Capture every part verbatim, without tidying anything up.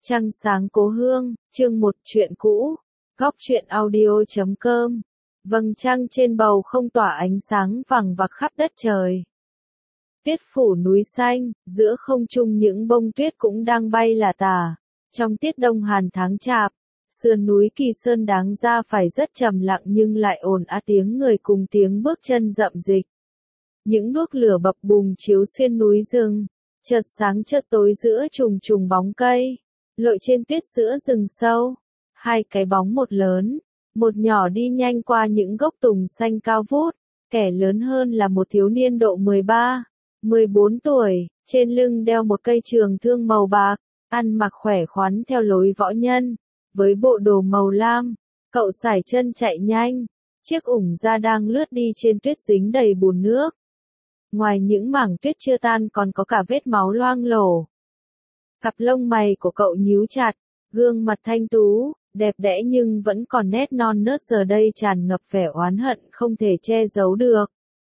Trăng sáng cố hương, chương một truyện cũ, góc truyện audio chấm com. Vầng trăng trên bầu không tỏa ánh sáng vàng vặc khắp đất trời. Tuyết phủ núi xanh, giữa không trung những bông tuyết cũng đang bay lả tả. Trong tiết đông hàn tháng chạp, sườn núi Kỳ Sơn đáng ra phải rất trầm lặng nhưng lại ồn ào tiếng người cùng tiếng bước chân rậm rịch. Những đuốc lửa bập bùng chiếu xuyên núi rừng, chợt sáng chợt tối giữa trùng trùng bóng cây, lội trên tuyết giữa rừng sâu. Hai cái bóng một lớn, một nhỏ đi nhanh qua những gốc tùng xanh cao vút. Kẻ lớn hơn là một thiếu niên độ mười ba, mười bốn tuổi, trên lưng đeo một cây trường thương màu bạc, ăn mặc khỏe khoắn theo lối võ nhân, với bộ đồ màu lam. Cậu sải chân chạy nhanh, chiếc ủng da đang lướt đi trên tuyết dính đầy bùn nước. Ngoài những mảng tuyết chưa tan còn có cả vết máu loang lổ. Cặp lông mày của cậu nhíu chặt, gương mặt thanh tú, đẹp đẽ nhưng vẫn còn nét non nớt giờ đây tràn ngập vẻ oán hận không thể che giấu được.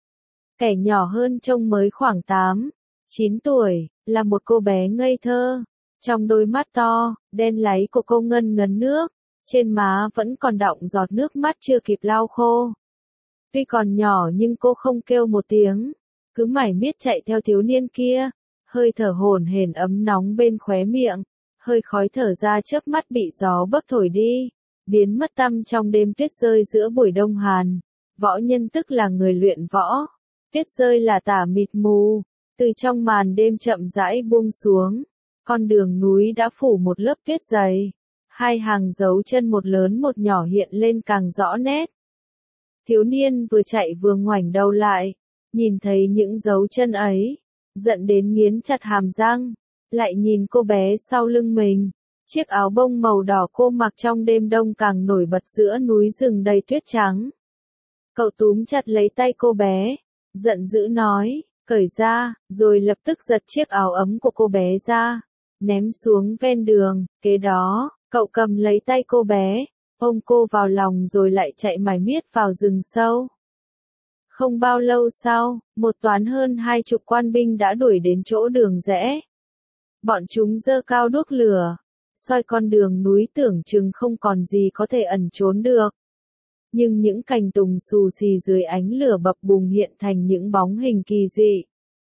Kẻ nhỏ hơn trông mới khoảng tám, chín tuổi, là một cô bé ngây thơ. Trong đôi mắt to, đen láy của cô ngân ngấn nước, trên má vẫn còn đọng giọt nước mắt chưa kịp lau khô. Tuy còn nhỏ nhưng cô không kêu một tiếng, cứ mải miết chạy theo thiếu niên kia, hơi thở hổn hển ấm nóng bên khóe miệng, hơi khói thở ra chớp mắt bị gió bấc thổi đi, biến mất tăm trong đêm tuyết rơi giữa buổi đông hàn. Võ nhân tức là người luyện võ. Tuyết rơi là tả mịt mù, từ trong màn đêm chậm rãi buông xuống, con đường núi đã phủ một lớp tuyết dày. Hai hàng dấu chân một lớn một nhỏ hiện lên càng rõ nét. Thiếu niên vừa chạy vừa ngoảnh đầu lại, nhìn thấy những dấu chân ấy, giận đến nghiến chặt hàm răng, lại nhìn cô bé sau lưng mình, chiếc áo bông màu đỏ cô mặc trong đêm đông càng nổi bật giữa núi rừng đầy tuyết trắng. Cậu túm chặt lấy tay cô bé, giận dữ nói, cởi ra, rồi lập tức giật chiếc áo ấm của cô bé ra, ném xuống ven đường. Kế đó, cậu cầm lấy tay cô bé, ôm cô vào lòng rồi lại chạy mải miết vào rừng sâu. Không bao lâu sau, một toán hơn hai chục quan binh đã đuổi đến chỗ đường rẽ. Bọn chúng giơ cao đuốc lửa, soi con đường núi tưởng chừng không còn gì có thể ẩn trốn được. Nhưng những cành tùng xù xì dưới ánh lửa bập bùng hiện thành những bóng hình kỳ dị,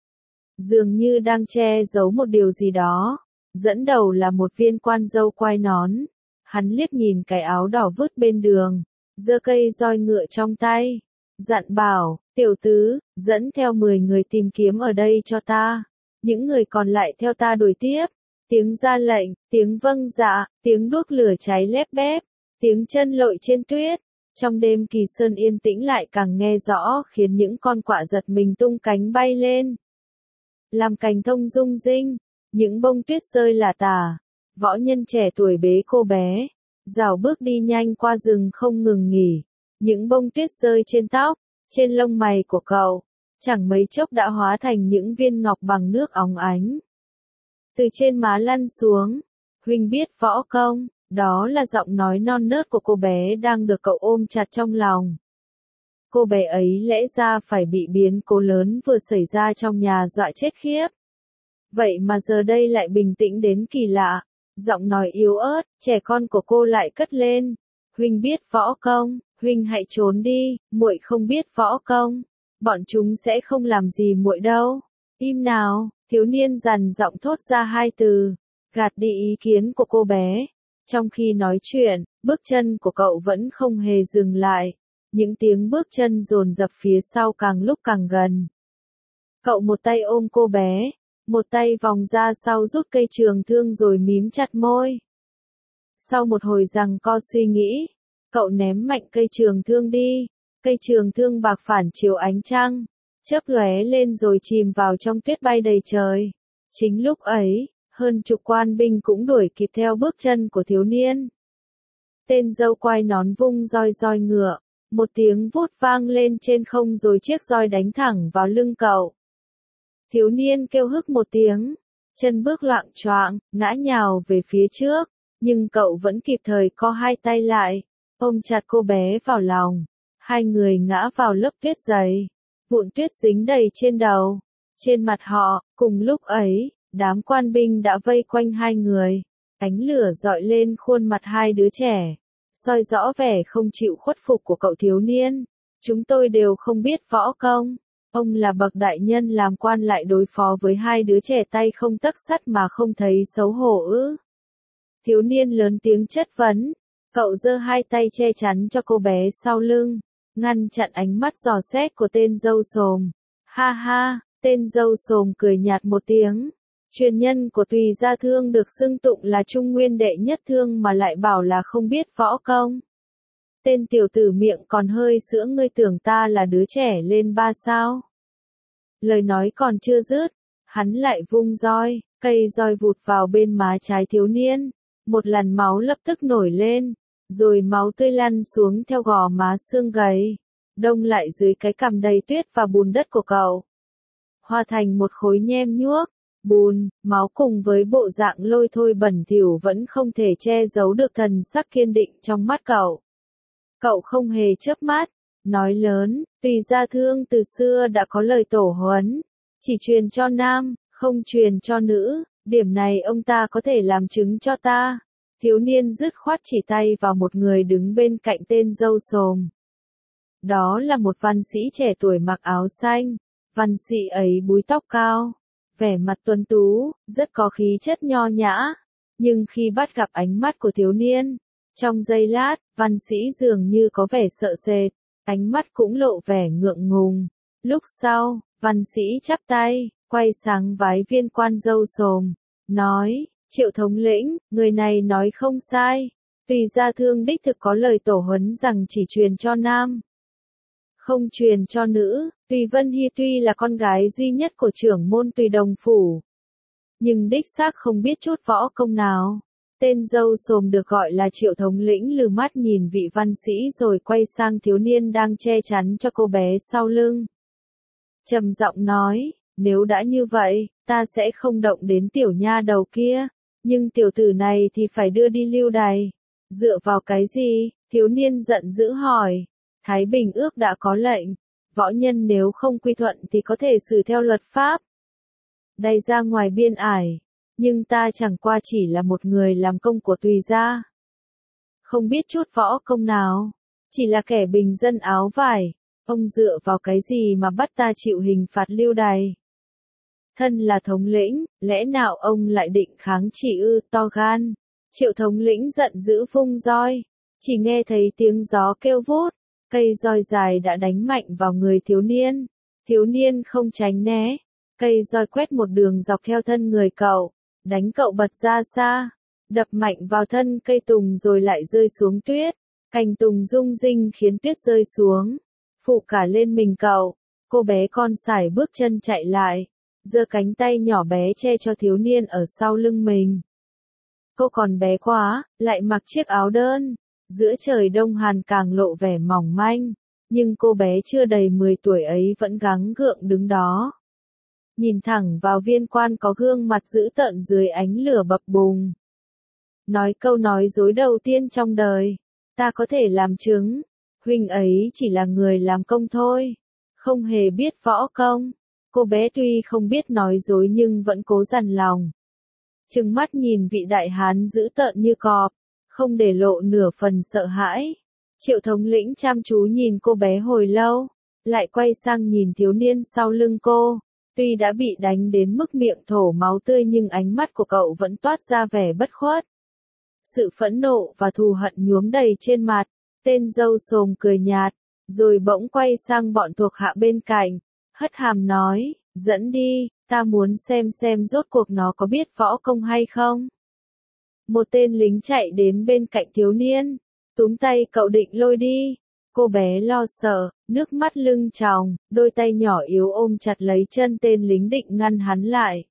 dường như đang che giấu một điều gì đó. Dẫn đầu là một viên quan dâu quai nón. Hắn liếc nhìn cái áo đỏ vứt bên đường, giơ cây roi ngựa trong tay, dặn bảo, tiểu tứ, dẫn theo mười người tìm kiếm ở đây cho ta. Những người còn lại theo ta đuổi tiếp. Tiếng ra lệnh, tiếng vâng dạ, tiếng đuốc lửa cháy lép bép, tiếng chân lội trên tuyết. Trong đêm Kỳ Sơn yên tĩnh lại càng nghe rõ, khiến những con quạ giật mình tung cánh bay lên. Làm cành thông rung rinh, những bông tuyết rơi lả tả. Võ nhân trẻ tuổi bế cô bé, rảo bước đi nhanh qua rừng không ngừng nghỉ. Những bông tuyết rơi trên tóc, trên lông mày của cậu, chẳng mấy chốc đã hóa thành những viên ngọc bằng nước óng ánh. Từ trên má lăn xuống, huynh biết võ công, đó là giọng nói non nớt của cô bé đang được cậu ôm chặt trong lòng. Cô bé ấy lẽ ra phải bị biến cố lớn vừa xảy ra trong nhà dọa chết khiếp. Vậy mà giờ đây lại bình tĩnh đến kỳ lạ, giọng nói yếu ớt, trẻ con của cô lại cất lên. Huynh biết võ công, huynh hãy trốn đi, muội không biết võ công, bọn chúng sẽ không làm gì muội đâu. Im nào, thiếu niên dằn giọng thốt ra hai từ, gạt đi ý kiến của cô bé. Trong khi nói chuyện, bước chân của cậu vẫn không hề dừng lại, những tiếng bước chân dồn dập phía sau càng lúc càng gần. Cậu một tay ôm cô bé, một tay vòng ra sau rút cây trường thương rồi mím chặt môi. Sau một hồi giằng co suy nghĩ, cậu ném mạnh cây trường thương đi. Cây trường thương bạc phản chiếu ánh trăng, chớp lóe lên rồi chìm vào trong tuyết bay đầy trời. Chính lúc ấy, hơn chục quan binh cũng đuổi kịp theo bước chân của thiếu niên. Tên dâu quai nón vung roi roi ngựa, một tiếng vút vang lên trên không rồi chiếc roi đánh thẳng vào lưng cậu. Thiếu niên kêu hức một tiếng, chân bước loạng choạng, ngã nhào về phía trước, nhưng cậu vẫn kịp thời co hai tay lại, ôm chặt cô bé vào lòng. Hai người ngã vào lớp tuyết dày, vụn tuyết dính đầy trên đầu, trên mặt họ. Cùng lúc ấy, đám quan binh đã vây quanh hai người. Ánh lửa dọi lên khuôn mặt hai đứa trẻ, soi rõ vẻ không chịu khuất phục của cậu thiếu niên. Chúng tôi đều không biết võ công. Ông là bậc đại nhân làm quan lại đối phó với hai đứa trẻ tay không tấc sắt mà không thấy xấu hổ ư? Thiếu niên lớn tiếng chất vấn. Cậu giơ hai tay che chắn cho cô bé sau lưng, ngăn chặn ánh mắt dò xét của tên dâu xồm. Ha ha, tên dâu xồm cười nhạt một tiếng. Truyền nhân của Tùy Gia Thương được xưng tụng là trung nguyên đệ nhất thương mà lại bảo là không biết võ công. Tên tiểu tử miệng còn hơi sữa, ngươi tưởng ta là đứa trẻ lên ba sao? Lời nói còn chưa dứt, hắn lại vung roi, cây roi vụt vào bên má trái thiếu niên. Một làn máu lập tức nổi lên, rồi máu tươi lăn xuống theo gò má xương gầy, đông lại dưới cái cằm đầy tuyết và bùn đất của cậu. Hòa thành một khối nhem nhuốc, bùn, máu cùng với bộ dạng lôi thôi bẩn thỉu vẫn không thể che giấu được thần sắc kiên định trong mắt cậu. Cậu không hề chớp mắt, nói lớn, Tùy Gia Thương từ xưa đã có lời tổ huấn, chỉ truyền cho nam, không truyền cho nữ, điểm này ông ta có thể làm chứng cho ta. Thiếu niên dứt khoát chỉ tay vào một người đứng bên cạnh tên dâu xồm. Đó là một văn sĩ trẻ tuổi mặc áo xanh, văn sĩ ấy búi tóc cao, vẻ mặt tuấn tú, rất có khí chất nho nhã, nhưng khi bắt gặp ánh mắt của thiếu niên, trong giây lát, văn sĩ dường như có vẻ sợ sệt, ánh mắt cũng lộ vẻ ngượng ngùng. Lúc sau, văn sĩ chắp tay, quay sang vái viên quan dâu xồm, nói, Triệu thống lĩnh, người này nói không sai, Tùy Gia Thương đích thực có lời tổ huấn rằng chỉ truyền cho nam, không truyền cho nữ. Tùy Vân Hy tuy là con gái duy nhất của trưởng môn Tùy Đồng Phủ, nhưng đích xác không biết chút võ công nào. Tên dâu xồm được gọi là Triệu thống lĩnh lừ mắt nhìn vị văn sĩ rồi quay sang thiếu niên đang che chắn cho cô bé sau lưng. Trầm giọng nói, nếu đã như vậy, ta sẽ không động đến tiểu nha đầu kia, nhưng tiểu tử này thì phải đưa đi lưu đày. Dựa vào cái gì? Thiếu niên giận dữ hỏi. Thái Bình ước đã có lệnh, võ nhân nếu không quy thuận thì có thể xử theo luật pháp, đày ra ngoài biên ải, nhưng ta chẳng qua chỉ là một người làm công của Tùy gia, không biết chút võ công nào, chỉ là kẻ bình dân áo vải, ông dựa vào cái gì mà bắt ta chịu hình phạt lưu đày? Thân là thống lĩnh, lẽ nào ông lại định kháng chỉ ư? To gan. Triệu thống lĩnh giận dữ vung roi, chỉ nghe thấy tiếng gió kêu vút, cây roi dài đã đánh mạnh vào người thiếu niên. Thiếu niên không tránh né, cây roi quét một đường dọc theo thân người cậu, đánh cậu bật ra xa, đập mạnh vào thân cây tùng rồi lại rơi xuống tuyết. Cành tùng rung rinh khiến tuyết rơi xuống, phủ cả lên mình cậu. Cô bé con sải bước chân chạy lại, giơ cánh tay nhỏ bé che cho thiếu niên ở sau lưng mình. Cô còn bé quá, lại mặc chiếc áo đơn, giữa trời đông hàn càng lộ vẻ mỏng manh, nhưng cô bé chưa đầy mười tuổi ấy vẫn gắng gượng đứng đó. Nhìn thẳng vào viên quan có gương mặt dữ tợn dưới ánh lửa bập bùng. Nói câu nói dối đầu tiên trong đời, ta có thể làm chứng, huynh ấy chỉ là người làm công thôi, không hề biết võ công. Cô bé tuy không biết nói dối nhưng vẫn cố dằn lòng. Trừng mắt nhìn vị đại hán dữ tợn như cọp, không để lộ nửa phần sợ hãi. Triệu thống lĩnh chăm chú nhìn cô bé hồi lâu, lại quay sang nhìn thiếu niên sau lưng cô. Tuy đã bị đánh đến mức miệng thổ máu tươi nhưng ánh mắt của cậu vẫn toát ra vẻ bất khuất. Sự phẫn nộ và thù hận nhuốm đầy trên mặt. Tên dâu xồm cười nhạt, rồi bỗng quay sang bọn thuộc hạ bên cạnh, hất hàm nói, dẫn đi, ta muốn xem xem rốt cuộc nó có biết võ công hay không. Một tên lính chạy đến bên cạnh thiếu niên, túm tay cậu định lôi đi. Cô bé lo sợ, nước mắt lưng tròng, đôi tay nhỏ yếu ôm chặt lấy chân tên lính định ngăn hắn lại.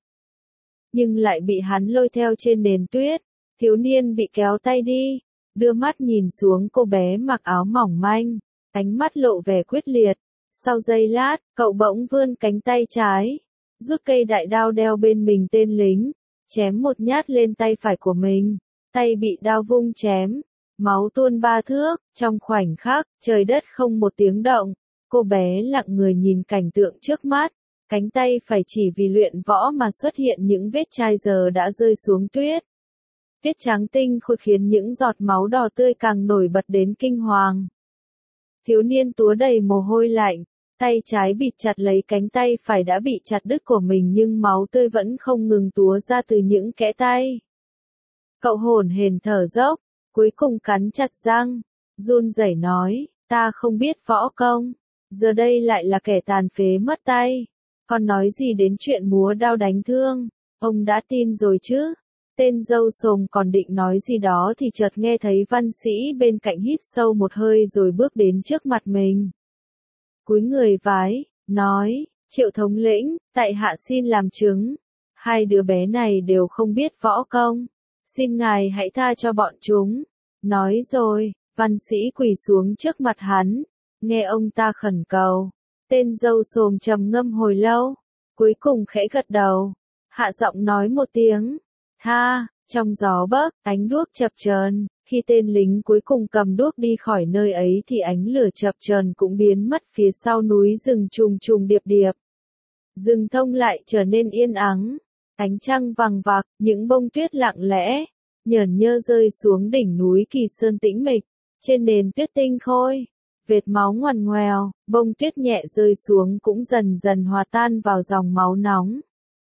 Nhưng lại bị hắn lôi theo trên nền tuyết. Thiếu niên bị kéo tay đi, đưa mắt nhìn xuống cô bé mặc áo mỏng manh, ánh mắt lộ vẻ quyết liệt. Sau giây lát, cậu bỗng vươn cánh tay trái, rút cây đại đao đeo bên mình tên lính, chém một nhát lên tay phải của mình. Tay bị đao vung chém, máu tuôn ba thước. Trong khoảnh khắc, trời đất không một tiếng động, cô bé lặng người nhìn cảnh tượng trước mắt. Cánh tay phải chỉ vì luyện võ mà xuất hiện những vết chai giờ đã rơi xuống tuyết. Tuyết trắng tinh khôi khiến những giọt máu đỏ tươi càng nổi bật đến kinh hoàng. Thiếu niên túa đầy mồ hôi lạnh, tay trái bịt chặt lấy cánh tay phải đã bị chặt đứt của mình nhưng máu tươi vẫn không ngừng túa ra từ những kẽ tay. Cậu hổn hển thở dốc, cuối cùng cắn chặt răng, run rẩy nói, ta không biết võ công, giờ đây lại là kẻ tàn phế mất tay, còn nói gì đến chuyện múa đao đánh thương, ông đã tin rồi chứ? Tên dâu sồm còn định nói gì đó thì chợt nghe thấy văn sĩ bên cạnh hít sâu một hơi rồi bước đến trước mặt mình. Cúi người vái, nói, Triệu thống lĩnh, tại hạ xin làm chứng, hai đứa bé này đều không biết võ công, xin ngài hãy tha cho bọn chúng. Nói rồi, văn sĩ quỳ xuống trước mặt hắn, nghe ông ta khẩn cầu. Tên dâu sồm trầm ngâm hồi lâu, cuối cùng khẽ gật đầu, hạ giọng nói một tiếng, tha. Trong gió bấc, ánh đuốc chập chờn, khi tên lính cuối cùng cầm đuốc đi khỏi nơi ấy thì ánh lửa chập chờn cũng biến mất phía sau núi rừng trùng trùng điệp điệp. Rừng thông lại trở nên yên ắng, ánh trăng vằng vặc, những bông tuyết lặng lẽ, nhởn nhơ rơi xuống đỉnh núi Kỳ Sơn tĩnh mịch, trên nền tuyết tinh khôi, vệt máu ngoằn ngoèo, bông tuyết nhẹ rơi xuống cũng dần dần hòa tan vào dòng máu nóng.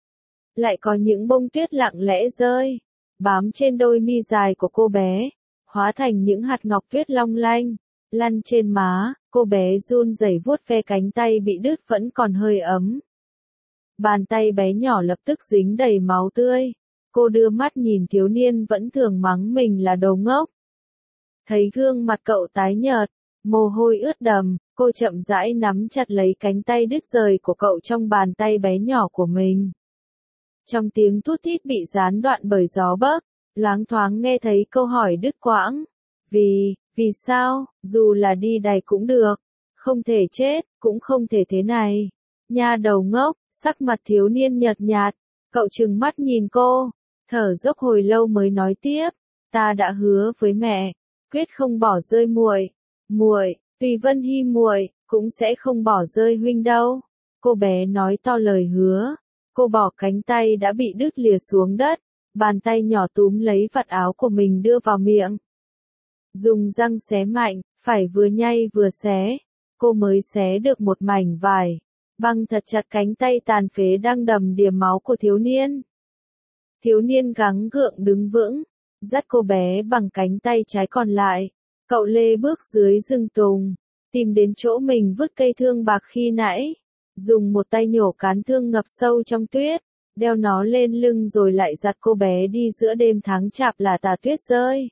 Lại có những bông tuyết lặng lẽ rơi, bám trên đôi mi dài của cô bé, hóa thành những hạt ngọc tuyết long lanh, lăn trên má, cô bé run rẩy vuốt ve cánh tay bị đứt vẫn còn hơi ấm. Bàn tay bé nhỏ lập tức dính đầy máu tươi, cô đưa mắt nhìn thiếu niên vẫn thường mắng mình là đồ ngốc. Thấy gương mặt cậu tái nhợt, mồ hôi ướt đầm, cô chậm rãi nắm chặt lấy cánh tay đứt rời của cậu trong bàn tay bé nhỏ của mình. Trong tiếng thút thít bị gián đoạn bởi gió bấc, loáng thoáng nghe thấy câu hỏi đứt quãng. Vì, vì sao, dù là đi đày cũng được, không thể chết, cũng không thể thế này. Nha đầu ngốc, sắc mặt thiếu niên nhợt nhạt, cậu trừng mắt nhìn cô, thở dốc hồi lâu mới nói tiếp, ta đã hứa với mẹ, quyết không bỏ rơi muội, muội, Tùy Vân Hy muội cũng sẽ không bỏ rơi huynh đâu. Cô bé nói to lời hứa. Cô bỏ cánh tay đã bị đứt lìa xuống đất, bàn tay nhỏ túm lấy vạt áo của mình đưa vào miệng. Dùng răng xé mạnh, phải vừa nhai vừa xé, cô mới xé được một mảnh vải, băng thật chặt cánh tay tàn phế đang đầm đìa máu của thiếu niên. Thiếu niên gắng gượng đứng vững, dắt cô bé bằng cánh tay trái còn lại, cậu lê bước dưới rừng tùng, tìm đến chỗ mình vứt cây thương bạc khi nãy. Dùng một tay nhổ cán thương ngập sâu trong tuyết, đeo nó lên lưng rồi lại dắt cô bé đi giữa đêm tháng chạp là tà tuyết rơi.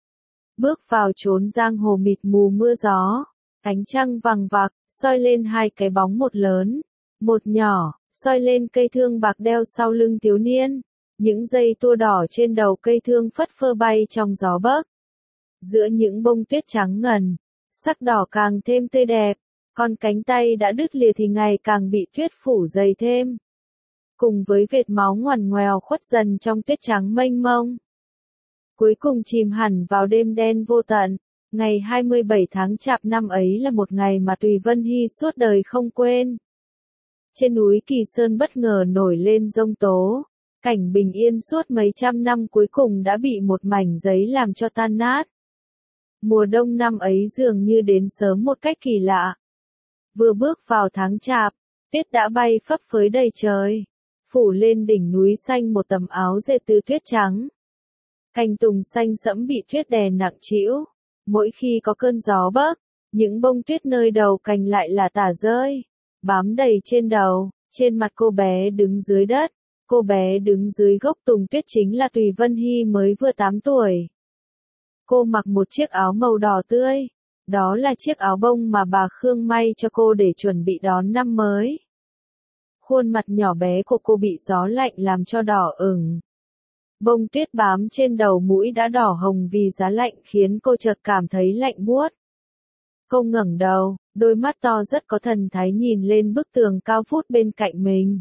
Bước vào chốn giang hồ mịt mù mưa gió, ánh trăng vằng vặc, soi lên hai cái bóng một lớn, một nhỏ, soi lên cây thương bạc đeo sau lưng thiếu niên, những dây tua đỏ trên đầu cây thương phất phơ bay trong gió bấc. Giữa những bông tuyết trắng ngần, sắc đỏ càng thêm tươi đẹp. Còn cánh tay đã đứt lìa thì ngày càng bị tuyết phủ dày thêm. Cùng với vệt máu ngoằn ngoèo khuất dần trong tuyết trắng mênh mông. Cuối cùng chìm hẳn vào đêm đen vô tận, ngày hai mươi bảy tháng chạp năm ấy là một ngày mà Tùy Vân Hy suốt đời không quên. Trên núi Kỳ Sơn bất ngờ nổi lên giông tố, cảnh bình yên suốt mấy trăm năm cuối cùng đã bị một mảnh giấy làm cho tan nát. Mùa đông năm ấy dường như đến sớm một cách kỳ lạ. Vừa bước vào tháng chạp, tuyết đã bay phấp phới đầy trời, phủ lên đỉnh núi xanh một tấm áo dệt từ tuyết trắng. Cành tùng xanh sẫm bị tuyết đè nặng trĩu, mỗi khi có cơn gió bấc, những bông tuyết nơi đầu cành lại là tả rơi, bám đầy trên đầu, trên mặt cô bé đứng dưới đất, cô bé đứng dưới gốc tùng tuyết chính là Tùy Vân Hy mới vừa tám tuổi. Cô mặc một chiếc áo màu đỏ tươi. Đó là chiếc áo bông mà bà Khương may cho cô để chuẩn bị đón năm mới. Khuôn mặt nhỏ bé của cô bị gió lạnh làm cho đỏ ửng. Bông tuyết bám trên đầu mũi đã đỏ hồng vì giá lạnh khiến cô chợt cảm thấy lạnh buốt. Cô ngẩng đầu, đôi mắt to rất có thần thái nhìn lên bức tường cao vút bên cạnh mình.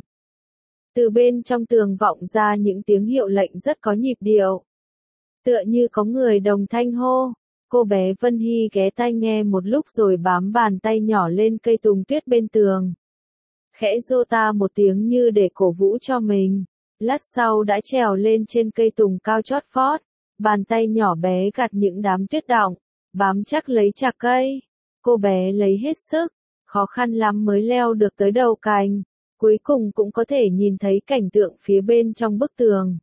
Từ bên trong tường vọng ra những tiếng hiệu lệnh rất có nhịp điệu. Tựa như có người đồng thanh hô. Cô bé Vân Hy ghé tai nghe một lúc rồi bám bàn tay nhỏ lên cây tùng tuyết bên tường. Khẽ rô ta một tiếng như để cổ vũ cho mình. Lát sau đã trèo lên trên cây tùng cao chót vót, Bàn tay nhỏ bé gạt những đám tuyết đọng, bám chắc lấy chạc cây. Cô bé lấy hết sức, khó khăn lắm mới leo được tới đầu cành, cuối cùng cũng có thể nhìn thấy cảnh tượng phía bên trong bức tường.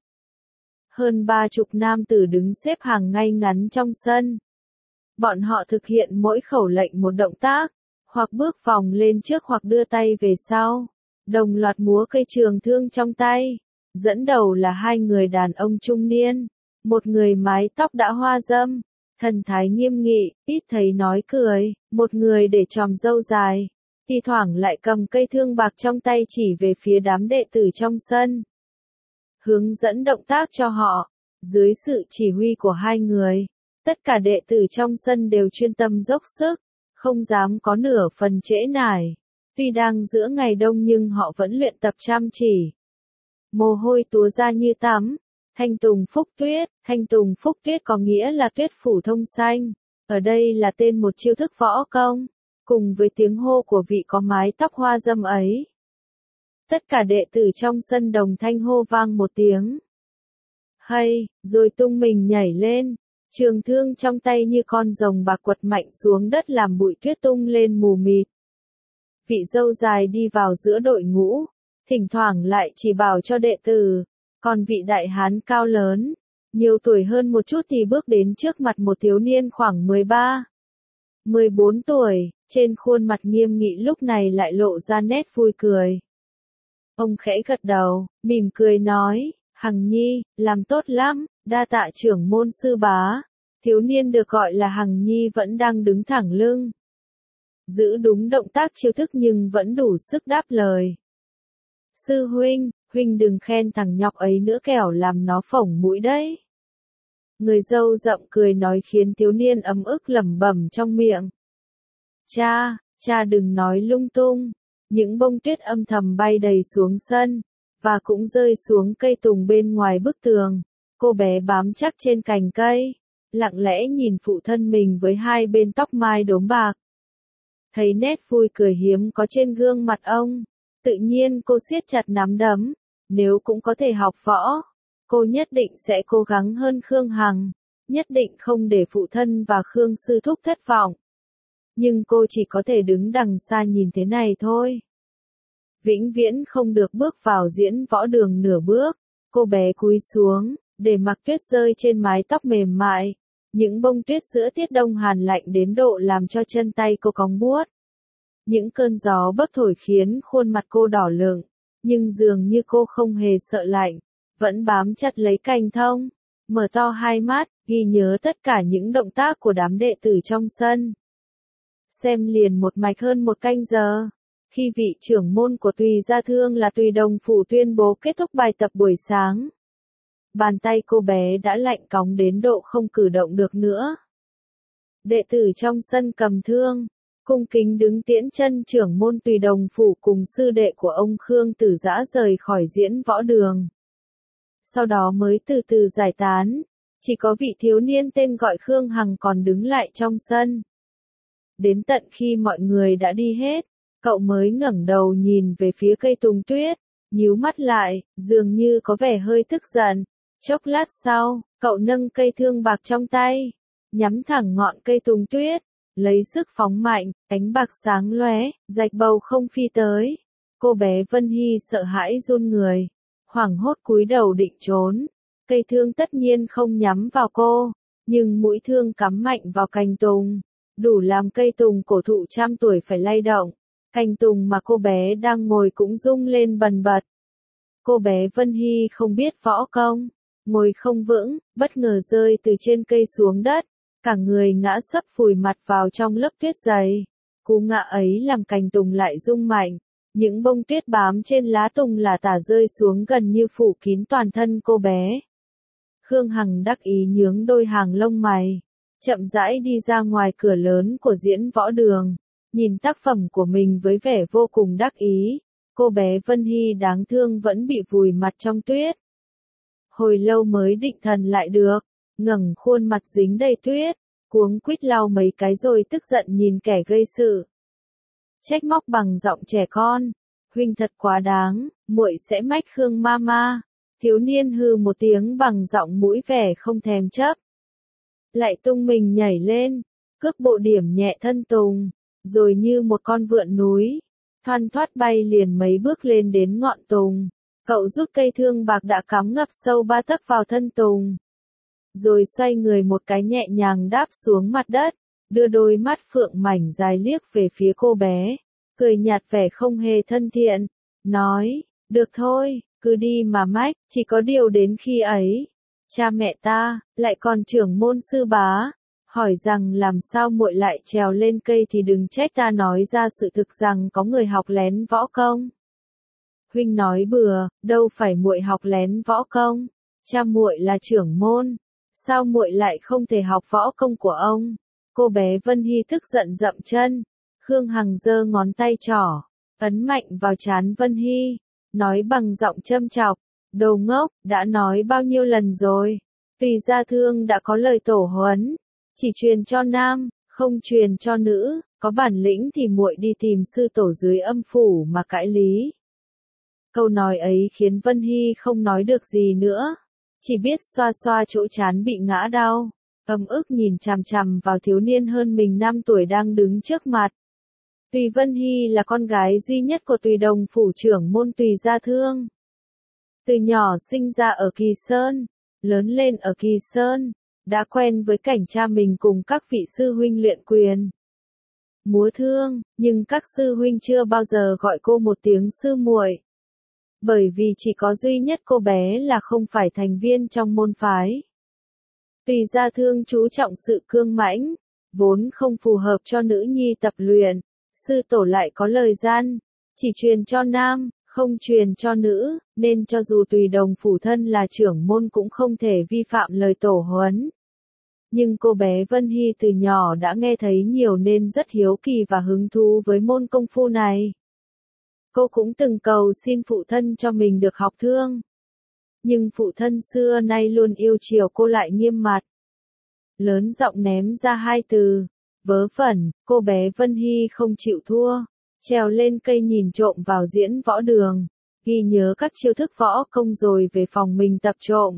Hơn ba chục nam tử đứng xếp hàng ngay ngắn trong sân. Bọn họ thực hiện mỗi khẩu lệnh một động tác, hoặc bước vòng lên trước hoặc đưa tay về sau, đồng loạt múa cây trường thương trong tay. Dẫn đầu là hai người đàn ông trung niên, một người mái tóc đã hoa râm, thần thái nghiêm nghị, ít thấy nói cười, một người để chòm râu dài, thi thoảng lại cầm cây thương bạc trong tay chỉ về phía đám đệ tử trong sân. Hướng dẫn động tác cho họ, dưới sự chỉ huy của hai người, tất cả đệ tử trong sân đều chuyên tâm dốc sức, không dám có nửa phần trễ nải. Tuy đang giữa ngày đông nhưng họ vẫn luyện tập chăm chỉ. Mồ hôi túa ra như tắm. Thanh tùng phúc tuyết, thanh tùng phúc tuyết có nghĩa là tuyết phủ thông xanh. Ở đây là tên một chiêu thức võ công, cùng với tiếng hô của vị có mái tóc hoa râm ấy. Tất cả đệ tử trong sân đồng thanh hô vang một tiếng. Hay, rồi tung mình nhảy lên, trường thương trong tay như con rồng bạc quật mạnh xuống đất làm bụi tuyết tung lên mù mịt. Vị dâu dài đi vào giữa đội ngũ, thỉnh thoảng lại chỉ bảo cho đệ tử, còn vị đại hán cao lớn, nhiều tuổi hơn một chút thì bước đến trước mặt một thiếu niên khoảng mười ba, mười bốn tuổi, trên khuôn mặt nghiêm nghị lúc này lại lộ ra nét vui cười. Ông khẽ gật đầu, mỉm cười nói, Hằng Nhi, làm tốt lắm, đa tạ trưởng môn sư bá. Thiếu niên được gọi là Hằng Nhi vẫn đang đứng thẳng lưng, giữ đúng động tác chiêu thức nhưng vẫn đủ sức đáp lời. Sư huynh, huynh đừng khen thằng nhóc ấy nữa kẻo làm nó phổng mũi đấy. Người dâu rậm cười nói khiến thiếu niên ấm ức lẩm bẩm trong miệng. Cha, cha đừng nói lung tung. Những bông tuyết âm thầm bay đầy xuống sân, và cũng rơi xuống cây tùng bên ngoài bức tường. Cô bé bám chắc trên cành cây, lặng lẽ nhìn phụ thân mình với hai bên tóc mai đốm bạc. Thấy nét vui cười hiếm có trên gương mặt ông, tự nhiên cô siết chặt nắm đấm. Nếu cũng có thể học võ, cô nhất định sẽ cố gắng hơn Khương Hằng, nhất định không để phụ thân và Khương sư thúc thất vọng. Nhưng cô chỉ có thể đứng đằng xa nhìn thế này thôi. Vĩnh viễn không được bước vào diễn võ đường nửa bước. Cô bé cúi xuống, để mặc tuyết rơi trên mái tóc mềm mại. Những bông tuyết giữa tiết đông hàn lạnh đến độ làm cho chân tay cô cóng buốt. Những cơn gió bấc thổi khiến khuôn mặt cô đỏ lựng, nhưng dường như cô không hề sợ lạnh, vẫn bám chặt lấy cành thông, mở to hai mắt, ghi nhớ tất cả những động tác của đám đệ tử trong sân. Xem liền một mạch hơn một canh giờ, khi vị trưởng môn của Tùy Gia Thương là Tùy Đồng Phủ tuyên bố kết thúc bài tập buổi sáng. Bàn tay cô bé đã lạnh cóng đến độ không cử động được nữa. Đệ tử trong sân cầm thương, cung kính đứng tiễn chân trưởng môn Tùy Đồng Phủ cùng sư đệ của ông Khương Tử Dã rời khỏi diễn võ đường. Sau đó mới từ từ giải tán, chỉ có vị thiếu niên tên gọi Khương Hằng còn đứng lại trong sân. Đến tận khi mọi người đã đi hết, cậu mới ngẩng đầu nhìn về phía cây tùng tuyết, nhíu mắt lại, dường như có vẻ hơi tức giận. Chốc lát sau, cậu nâng cây thương bạc trong tay, nhắm thẳng ngọn cây tùng tuyết, lấy sức phóng mạnh, ánh bạc sáng lóe, rạch bầu không phi tới. Cô bé Vân Hy sợ hãi run người, hoảng hốt cúi đầu định trốn. Cây thương tất nhiên không nhắm vào cô, nhưng mũi thương cắm mạnh vào cành tùng, đủ làm cây tùng cổ thụ trăm tuổi phải lay động. Cành tùng mà cô bé đang ngồi cũng rung lên bần bật. Cô bé Vân Hy không biết võ công, ngồi không vững, bất ngờ rơi từ trên cây xuống đất, cả người ngã sấp phủi mặt vào trong lớp tuyết dày. Cú ngã ấy làm cành tùng lại rung mạnh, những bông tuyết bám trên lá tùng là tả rơi xuống gần như phủ kín toàn thân cô bé. Khương Hằng đắc ý nhướng đôi hàng lông mày, chậm rãi đi ra ngoài cửa lớn của diễn võ đường, nhìn tác phẩm của mình với vẻ vô cùng đắc ý. Cô bé Vân Hy đáng thương vẫn bị vùi mặt trong tuyết. Hồi lâu mới định thần lại được, ngẩng khuôn mặt dính đầy tuyết, cuống quýt lau mấy cái rồi tức giận nhìn kẻ gây sự. Trách móc bằng giọng trẻ con, huynh thật quá đáng, muội sẽ mách Khương Mama. Thiếu niên hừ một tiếng bằng giọng mũi vẻ không thèm chấp. Lại tung mình nhảy lên, cước bộ điểm nhẹ thân tùng, rồi như một con vượn núi, thoăn thoắt bay liền mấy bước lên đến ngọn tùng. Cậu rút cây thương bạc đã cắm ngập sâu ba tấc vào thân tùng. Rồi xoay người một cái nhẹ nhàng đáp xuống mặt đất, đưa đôi mắt phượng mảnh dài liếc về phía cô bé, cười nhạt vẻ không hề thân thiện, nói, được thôi, cứ đi mà mách, chỉ có điều đến khi ấy, cha mẹ ta, lại còn trưởng môn sư bá, hỏi rằng làm sao muội lại trèo lên cây thì đừng trách ta nói ra sự thực rằng có người học lén võ công. Huynh nói bừa, đâu phải muội học lén võ công, cha muội là trưởng môn, sao muội lại không thể học võ công của ông? Cô bé Vân Hy tức giận dậm chân, Khương Hằng giơ ngón tay trỏ, ấn mạnh vào trán Vân Hy, nói bằng giọng châm chọc, đồ ngốc, đã nói bao nhiêu lần rồi, Tùy Gia Thương đã có lời tổ huấn, chỉ truyền cho nam, không truyền cho nữ, có bản lĩnh thì muội đi tìm sư tổ dưới âm phủ mà cãi lý. Câu nói ấy khiến Vân Hy không nói được gì nữa, chỉ biết xoa xoa chỗ trán bị ngã đau, ấm ức nhìn chằm chằm vào thiếu niên hơn mình năm tuổi đang đứng trước mặt. Tùy Vân Hy là con gái duy nhất của Tùy Đồng phủ trưởng môn Tùy Gia Thương. Từ nhỏ sinh ra ở Kỳ Sơn, lớn lên ở Kỳ Sơn, đã quen với cảnh cha mình cùng các vị sư huynh luyện quyền, múa thương, nhưng các sư huynh chưa bao giờ gọi cô một tiếng sư muội. Bởi vì chỉ có duy nhất cô bé là không phải thành viên trong môn phái. Tùy Gia Thương chú trọng sự cương mãnh, vốn không phù hợp cho nữ nhi tập luyện, sư tổ lại có lời gian, chỉ truyền cho nam, không truyền cho nữ, nên cho dù Tùy Đồng phủ thân là trưởng môn cũng không thể vi phạm lời tổ huấn. Nhưng cô bé Vân Hy từ nhỏ đã nghe thấy nhiều nên rất hiếu kỳ và hứng thú với môn công phu này. Cô cũng từng cầu xin phụ thân cho mình được học thương. Nhưng phụ thân xưa nay luôn yêu chiều cô lại nghiêm mặt. Lớn giọng ném ra hai từ, vớ vẩn, cô bé Vân Hy không chịu thua, trèo lên cây nhìn trộm vào diễn võ đường, ghi nhớ các chiêu thức võ công rồi về phòng mình tập trộm.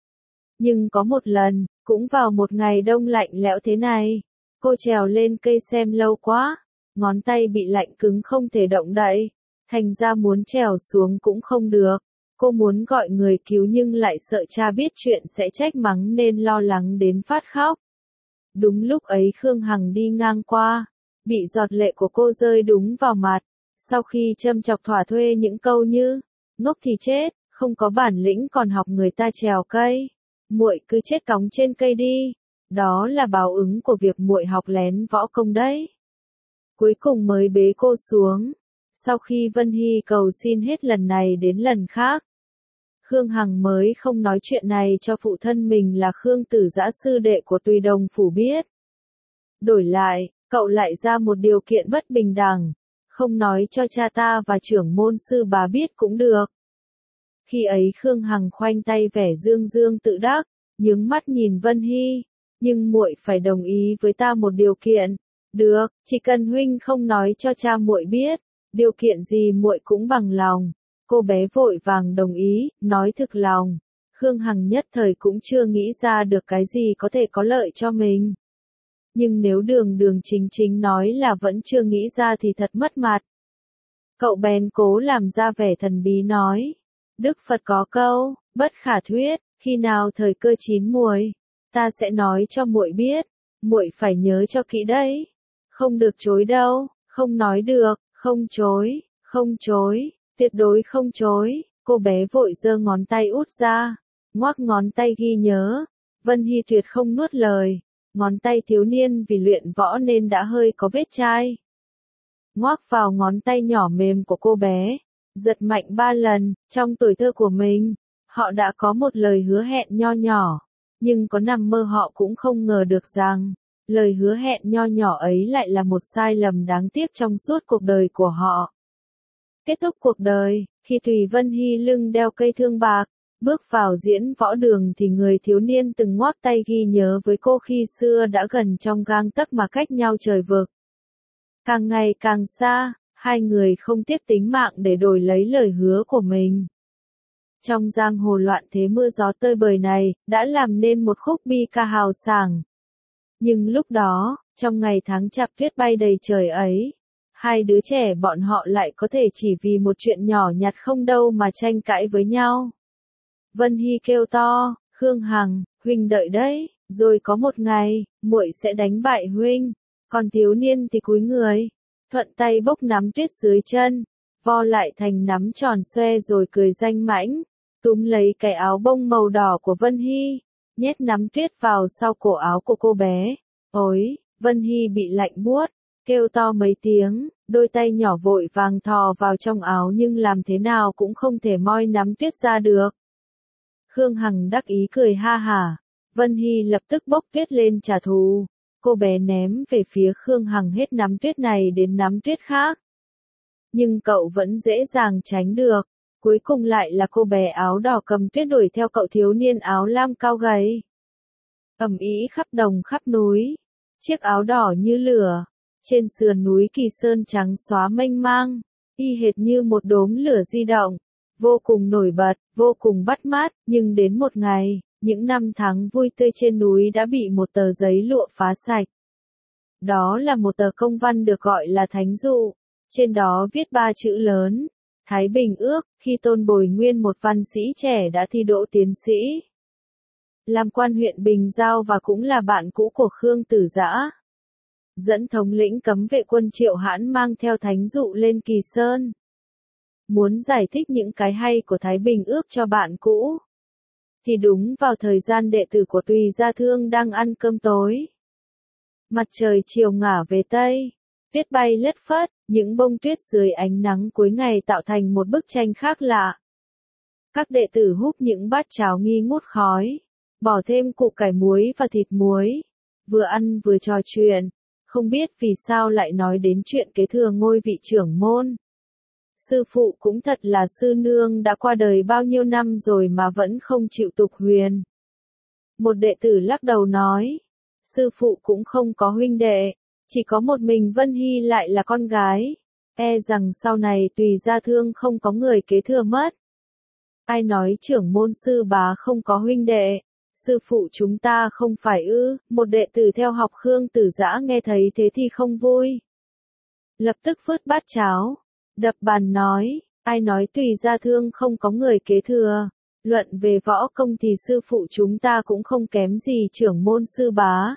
Nhưng có một lần, cũng vào một ngày đông lạnh lẽo thế này, cô trèo lên cây xem lâu quá, ngón tay bị lạnh cứng không thể động đậy, thành ra muốn trèo xuống cũng không được. Cô muốn gọi người cứu nhưng lại sợ cha biết chuyện sẽ trách mắng nên lo lắng đến phát khóc. Đúng lúc ấy Khương Hằng đi ngang qua, bị giọt lệ của cô rơi đúng vào mặt, sau khi châm chọc thỏa thuê những câu như, ngốc thì chết, không có bản lĩnh còn học người ta trèo cây, muội cứ chết cóng trên cây đi, đó là báo ứng của việc muội học lén võ công đấy. Cuối cùng mới bế cô xuống. Sau khi Vân Hy cầu xin hết lần này đến lần khác, Khương Hằng mới không nói chuyện này cho phụ thân mình là Khương Tử Dã sư đệ của Tùy Đồng phủ biết. Đổi lại, cậu lại ra một điều kiện bất bình đẳng, không nói cho cha ta và trưởng môn sư bá biết cũng được. Khi ấy Khương Hằng khoanh tay vẻ dương dương tự đắc, nhướng mắt nhìn Vân Hy, nhưng muội phải đồng ý với ta một điều kiện. Được, chỉ cần huynh không nói cho cha muội biết, điều kiện gì muội cũng bằng lòng. Cô bé vội vàng đồng ý, nói thực lòng. Khương Hằng nhất thời cũng chưa nghĩ ra được cái gì có thể có lợi cho mình. Nhưng nếu đường đường chính chính nói là vẫn chưa nghĩ ra thì thật mất mặt. Cậu bèn cố làm ra vẻ thần bí nói. Đức Phật có câu, bất khả thuyết, khi nào thời cơ chín muồi, ta sẽ nói cho muội biết, muội phải nhớ cho kỹ đấy. Không được chối đâu, không nói được, không chối, không chối. Tuyệt đối không chối, cô bé vội giơ ngón tay út ra, ngoắc ngón tay ghi nhớ. Vân Hy tuyệt không nuốt lời, ngón tay thiếu niên vì luyện võ nên đã hơi có vết chai. Ngoắc vào ngón tay nhỏ mềm của cô bé, giật mạnh ba lần, trong tuổi thơ của mình, họ đã có một lời hứa hẹn nho nhỏ, nhưng có nằm mơ họ cũng không ngờ được rằng, lời hứa hẹn nho nhỏ ấy lại là một sai lầm đáng tiếc trong suốt cuộc đời của họ. Kết thúc cuộc đời, khi Tùy Vân Hy lưng đeo cây thương bạc, bước vào diễn võ đường thì người thiếu niên từng ngoắc tay ghi nhớ với cô khi xưa đã gần trong gang tấc mà cách nhau trời vực. Càng ngày càng xa, hai người không tiếc tính mạng để đổi lấy lời hứa của mình. Trong giang hồ loạn thế mưa gió tơi bời này, đã làm nên một khúc bi ca hào sảng. Nhưng lúc đó, trong ngày tháng chạp tuyết bay đầy trời ấy, hai đứa trẻ bọn họ lại có thể chỉ vì một chuyện nhỏ nhặt không đâu mà tranh cãi với nhau. Vân Hy kêu to, Khương Hằng, huynh đợi đấy, rồi có một ngày, muội sẽ đánh bại huynh. Còn thiếu niên thì cúi người, thuận tay bốc nắm tuyết dưới chân, vo lại thành nắm tròn xoe rồi cười danh mãnh, túm lấy cái áo bông màu đỏ của Vân Hy, nhét nắm tuyết vào sau cổ áo của cô bé. Ôi, Vân Hy bị lạnh buốt, kêu to mấy tiếng, đôi tay nhỏ vội vàng thò vào trong áo nhưng làm thế nào cũng không thể moi nắm tuyết ra được. Khương Hằng đắc ý cười ha hả, Vân Hy lập tức bốc tuyết lên trả thù. Cô bé ném về phía Khương Hằng hết nắm tuyết này đến nắm tuyết khác. Nhưng cậu vẫn dễ dàng tránh được. Cuối cùng lại là cô bé áo đỏ cầm tuyết đuổi theo cậu thiếu niên áo lam cao gầy. Ầm ĩ khắp đồng khắp núi. Chiếc áo đỏ như lửa. Trên sườn núi Kỳ Sơn trắng xóa mênh mang. Y hệt như một đốm lửa di động. Vô cùng nổi bật, vô cùng bắt mắt. Nhưng đến một ngày, những năm tháng vui tươi trên núi đã bị một tờ giấy lụa phá sạch. Đó là một tờ công văn được gọi là thánh dụ. Trên đó viết ba chữ lớn. Thái Bình ước, khi Tôn Bồi Nguyên một văn sĩ trẻ đã thi đỗ tiến sĩ. Làm quan huyện Bình Giao và cũng là bạn cũ của Khương Tử Dã. Dẫn thống lĩnh cấm vệ quân Triệu Hãn mang theo thánh dụ lên Kỳ Sơn. Muốn giải thích những cái hay của Thái Bình ước cho bạn cũ. Thì đúng vào thời gian đệ tử của Tùy Gia Thương đang ăn cơm tối. Mặt trời chiều ngả về Tây. Tuyết bay lất phất, những bông tuyết dưới ánh nắng cuối ngày tạo thành một bức tranh khác lạ. Các đệ tử húp những bát cháo nghi ngút khói, bỏ thêm củ cải muối và thịt muối, vừa ăn vừa trò chuyện, không biết vì sao lại nói đến chuyện kế thừa ngôi vị trưởng môn. Sư phụ cũng thật là sư nương đã qua đời bao nhiêu năm rồi mà vẫn không chịu tục huyền. Một đệ tử lắc đầu nói, sư phụ cũng không có huynh đệ. Chỉ có một mình Vân Hy lại là con gái, e rằng sau này Tùy Gia Thương không có người kế thừa mất. Ai nói trưởng môn sư bá không có huynh đệ, sư phụ chúng ta không phải ư? Một đệ tử theo học Khương Tử Dã nghe thấy thế thì không vui. Lập tức vứt bát cháo, đập bàn nói, ai nói Tùy Gia Thương không có người kế thừa, luận về võ công thì sư phụ chúng ta cũng không kém gì trưởng môn sư bá.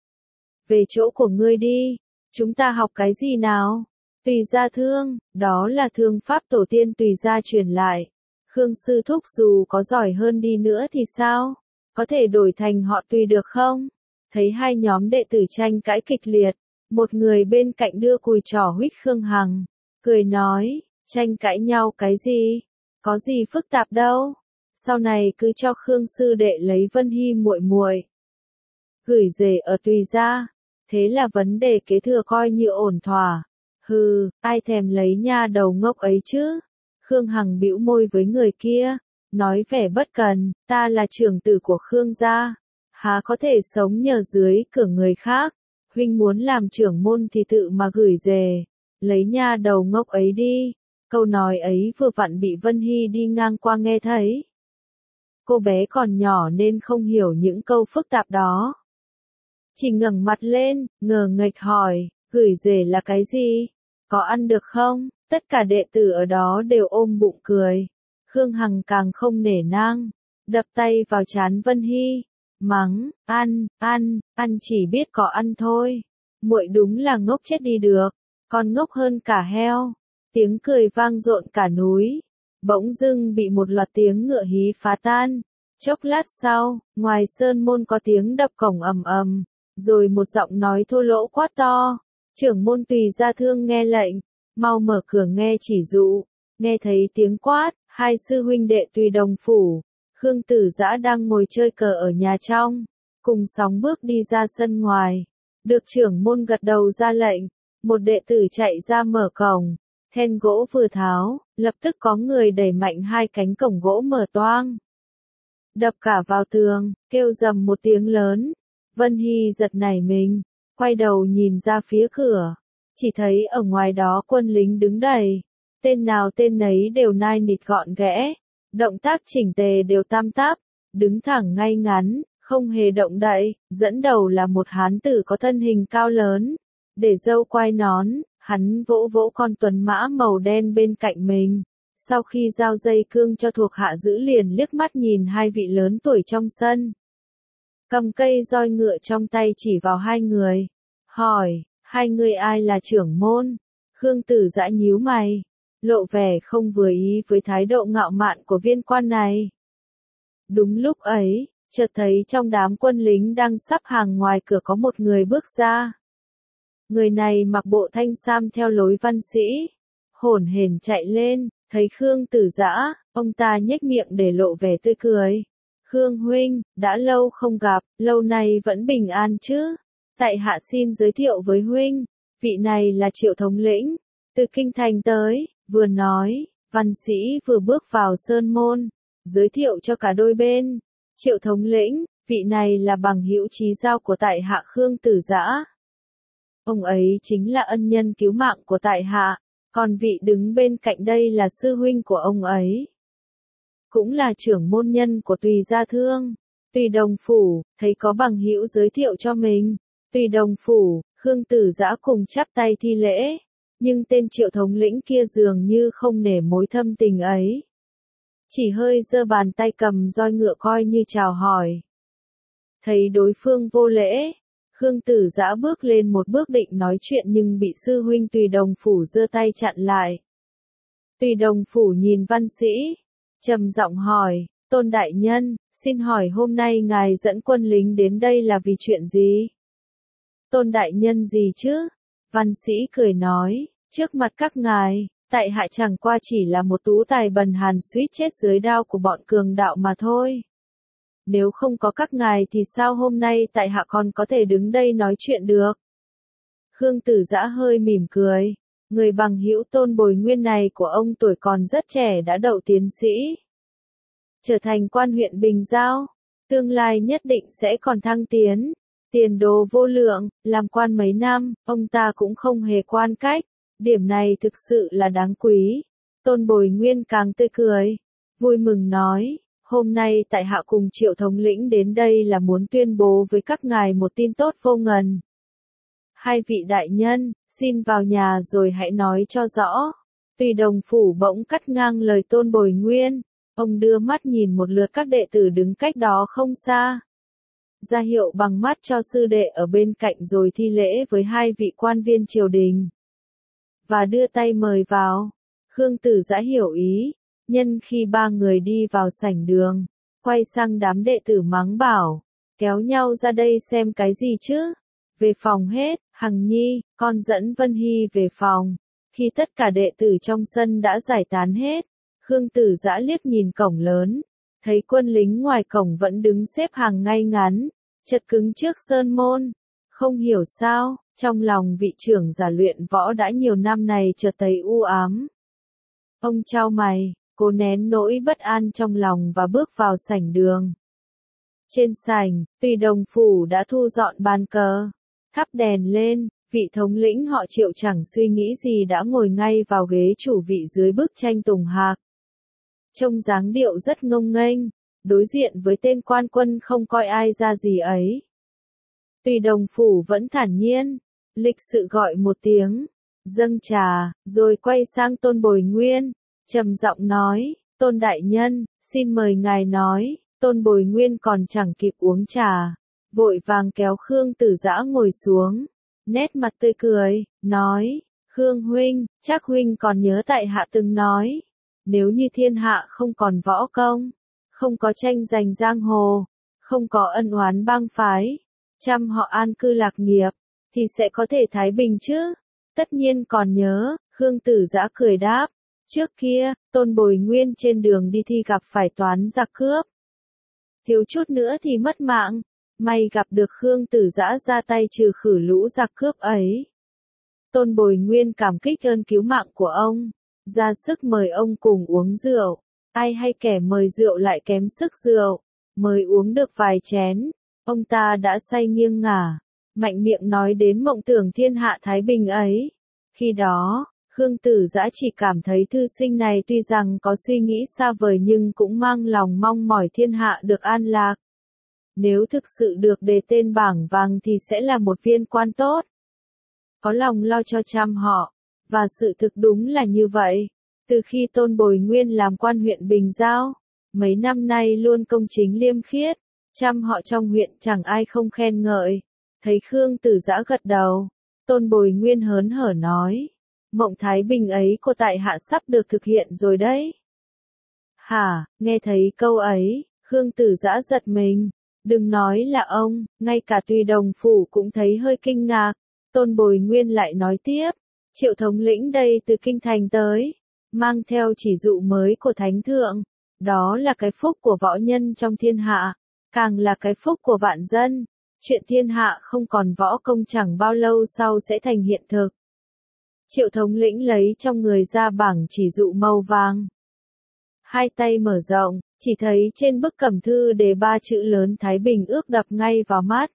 Về chỗ của ngươi đi, chúng ta học cái gì nào? Tùy Gia Thương, đó là thương pháp tổ tiên Tùy Gia truyền lại. Khương sư thúc dù có giỏi hơn đi nữa thì sao? Có thể đổi thành họ Tùy được không? Thấy hai nhóm đệ tử tranh cãi kịch liệt, một người bên cạnh đưa cùi trỏ huých Khương Hằng, cười nói, tranh cãi nhau cái gì? Có gì phức tạp đâu? Sau này cứ cho Khương sư đệ lấy Vân Hy muội muội, gửi rể ở Tùy Gia. Thế là vấn đề kế thừa coi như ổn thỏa. Hừ, ai thèm lấy nha đầu ngốc ấy chứ? Khương Hằng bĩu môi với người kia, nói vẻ bất cần, ta là trưởng tử của Khương gia, há có thể sống nhờ dưới cửa người khác. Huynh muốn làm trưởng môn thì tự mà gửi rể, lấy nha đầu ngốc ấy đi. Câu nói ấy vừa vặn bị Vân Hy đi ngang qua nghe thấy. Cô bé còn nhỏ nên không hiểu những câu phức tạp đó. Chỉ ngẩng mặt lên, ngờ nghệch hỏi, gửi rể là cái gì? Có ăn được không? Tất cả đệ tử ở đó đều ôm bụng cười. Khương Hằng càng không nể nang, đập tay vào trán Vân Hy, mắng, ăn, ăn, ăn chỉ biết có ăn thôi. Muội đúng là ngốc chết đi được, còn ngốc hơn cả heo. Tiếng cười vang rộn cả núi, bỗng dưng bị một loạt tiếng ngựa hí phá tan. Chốc lát sau, ngoài sơn môn có tiếng đập cổng ầm ầm. Rồi một giọng nói thô lỗ quát to, trưởng môn Tùy Gia Thương nghe lệnh, mau mở cửa nghe chỉ dụ. Nghe thấy tiếng quát, hai sư huynh đệ Tùy Đồng phủ, Khương Tử Dã đang ngồi chơi cờ ở nhà trong, cùng sóng bước đi ra sân ngoài. Được trưởng môn gật đầu ra lệnh, một đệ tử chạy ra mở cổng, then gỗ vừa tháo, lập tức có người đẩy mạnh hai cánh cổng gỗ mở toang, đập cả vào tường, kêu rầm một tiếng lớn. Vân Hy giật nảy mình, quay đầu nhìn ra phía cửa, chỉ thấy ở ngoài đó quân lính đứng đầy, tên nào tên nấy đều nai nịt gọn ghẽ, Động tác chỉnh tề đều tam táp, đứng thẳng ngay ngắn, không hề động đậy, dẫn đầu là một hán tử có thân hình cao lớn, để râu quai nón, hắn vỗ vỗ con tuấn mã màu đen bên cạnh mình. Sau khi giao dây cương cho thuộc hạ giữ liền liếc mắt nhìn hai vị lớn tuổi trong sân. Cầm cây roi ngựa trong tay chỉ vào hai người. Hỏi, hai người ai là trưởng môn? Khương Tử Dã nhíu mày, lộ vẻ không vừa ý với thái độ ngạo mạn của viên quan này. Đúng lúc ấy, chợt thấy trong đám quân lính đang sắp hàng ngoài cửa có một người bước ra. Người này mặc bộ thanh sam theo lối văn sĩ, hổn hển chạy lên, thấy Khương Tử Dã, ông ta nhếch miệng để lộ vẻ tươi cười. Khương huynh, đã lâu không gặp, lâu nay vẫn bình an chứ? Tại hạ xin giới thiệu với huynh, vị này là Triệu thống lĩnh, từ kinh thành tới. Vừa nói, văn sĩ vừa bước vào sơn môn, giới thiệu cho cả đôi bên. Triệu thống lĩnh, vị này là bằng hữu chí giao của tại hạ Khương Tử Dã. Ông ấy chính là ân nhân cứu mạng của tại hạ, còn vị đứng bên cạnh đây là sư huynh của ông ấy. Cũng là trưởng môn nhân của Tùy Gia Thương. Tùy Đồng Phủ, thấy có bằng hữu giới thiệu cho mình. Tùy Đồng Phủ, Khương Tử Dã cùng chắp tay thi lễ. Nhưng tên Triệu thống lĩnh kia dường như không nể mối thâm tình ấy. Chỉ hơi giơ bàn tay cầm roi ngựa coi như chào hỏi. Thấy đối phương vô lễ, Khương Tử Dã bước lên một bước định nói chuyện nhưng bị sư huynh Tùy Đồng Phủ giơ tay chặn lại. Tùy Đồng Phủ nhìn văn sĩ, trầm giọng hỏi, Tôn đại nhân, xin hỏi hôm nay ngài dẫn quân lính đến đây là vì chuyện gì? Tôn đại nhân gì chứ? Văn sĩ cười nói, trước mặt các ngài, tại hạ chẳng qua chỉ là một tú tài bần hàn suýt chết dưới đao của bọn cường đạo mà thôi. Nếu không có các ngài thì sao hôm nay tại hạ còn có thể đứng đây nói chuyện được? Khương Tử Dã hơi mỉm cười, người bằng hữu Tôn Bồi Nguyên này của ông tuổi còn rất trẻ đã đậu tiến sĩ. Trở thành quan huyện Bình Giao, tương lai nhất định sẽ còn thăng tiến, tiền đồ vô lượng, làm quan mấy năm, ông ta cũng không hề quan cách, điểm này thực sự là đáng quý. Tôn Bồi Nguyên càng tươi cười, vui mừng nói, hôm nay tại hạ cùng Triệu thống lĩnh đến đây là muốn tuyên bố với các ngài một tin tốt vô ngần. Hai vị đại nhân, xin vào nhà rồi hãy nói cho rõ. Tùy Đồng Phủ bỗng cắt ngang lời Tôn Bồi Nguyên, ông đưa mắt nhìn một lượt các đệ tử đứng cách đó không xa. Ra hiệu bằng mắt cho sư đệ ở bên cạnh rồi thi lễ với hai vị quan viên triều đình. Và đưa tay mời vào. Khương Tử Dã hiểu ý, nhân khi ba người đi vào sảnh đường, quay sang đám đệ tử mắng bảo, kéo nhau ra đây xem cái gì chứ? Về phòng hết, Hằng Nhi, con dẫn Vân Hy về phòng. Khi tất cả đệ tử trong sân đã giải tán hết, Khương Tử Dã liếc nhìn cổng lớn, thấy quân lính ngoài cổng vẫn đứng xếp hàng ngay ngắn, chật cứng trước sơn môn. Không hiểu sao, trong lòng vị trưởng giả luyện võ đã nhiều năm này chợt thấy u ám. Ông chau mày, cố nén nỗi bất an trong lòng và bước vào sảnh đường. Trên sảnh, Tùy Đồng Phủ đã thu dọn bàn cờ, thắp đèn lên, vị thống lĩnh họ Triệu chẳng suy nghĩ gì đã ngồi ngay vào ghế chủ vị dưới bức tranh Tùng Hạc. Trông dáng điệu rất ngông nghênh, đối diện với tên quan quân không coi ai ra gì ấy. Tùy Đồng Phủ vẫn thản nhiên, lịch sự gọi một tiếng, dâng trà, rồi quay sang Tôn Bồi Nguyên, trầm giọng nói, Tôn đại nhân, xin mời ngài nói. Tôn Bồi Nguyên còn chẳng kịp uống trà, vội vàng kéo Khương Tử Dã ngồi xuống, nét mặt tươi cười, nói, Khương huynh, chắc huynh còn nhớ tại hạ từng nói, nếu như thiên hạ không còn võ công, không có tranh giành giang hồ, không có ân oán bang phái, trăm họ an cư lạc nghiệp, thì sẽ có thể thái bình chứ? Tất nhiên còn nhớ, Khương Tử Dã cười đáp, trước kia, Tôn Bồi Nguyên trên đường đi thi gặp phải toán giặc cướp. Thiếu chút nữa thì mất mạng, may gặp được Khương Tử Dã ra tay trừ khử lũ giặc cướp ấy. Tôn Bồi Nguyên cảm kích ơn cứu mạng của ông, ra sức mời ông cùng uống rượu, ai hay kẻ mời rượu lại kém sức rượu, mới uống được vài chén, ông ta đã say nghiêng ngả, mạnh miệng nói đến mộng tưởng thiên hạ thái bình ấy. Khi đó, Khương Tử Dã chỉ cảm thấy thư sinh này tuy rằng có suy nghĩ xa vời nhưng cũng mang lòng mong mỏi thiên hạ được an lạc. Nếu thực sự được đề tên bảng vàng thì sẽ là một viên quan tốt. Có lòng lo cho trăm họ. Và sự thực đúng là như vậy. Từ khi Tôn Bồi Nguyên làm quan huyện Bình Giao, mấy năm nay luôn công chính liêm khiết, trăm họ trong huyện chẳng ai không khen ngợi. Thấy Khương Tử Dã gật đầu, Tôn Bồi Nguyên hớn hở nói, mộng thái bình ấy của tại hạ sắp được thực hiện rồi đấy. Hả, nghe thấy câu ấy, Khương Tử Dã giật mình, đừng nói là ông, ngay cả Tùy Đồng Phủ cũng thấy hơi kinh ngạc. Tôn Bồi Nguyên lại nói tiếp, Triệu thống lĩnh đây từ kinh thành tới, mang theo chỉ dụ mới của Thánh Thượng, đó là cái phúc của võ nhân trong thiên hạ, càng là cái phúc của vạn dân. Chuyện thiên hạ không còn võ công chẳng bao lâu sau sẽ thành hiện thực. Triệu thống lĩnh lấy trong người ra bảng chỉ dụ màu vàng. Hai tay mở rộng, chỉ thấy trên bức cẩm thư đề ba chữ lớn Thái Bình ước đập ngay vào mắt.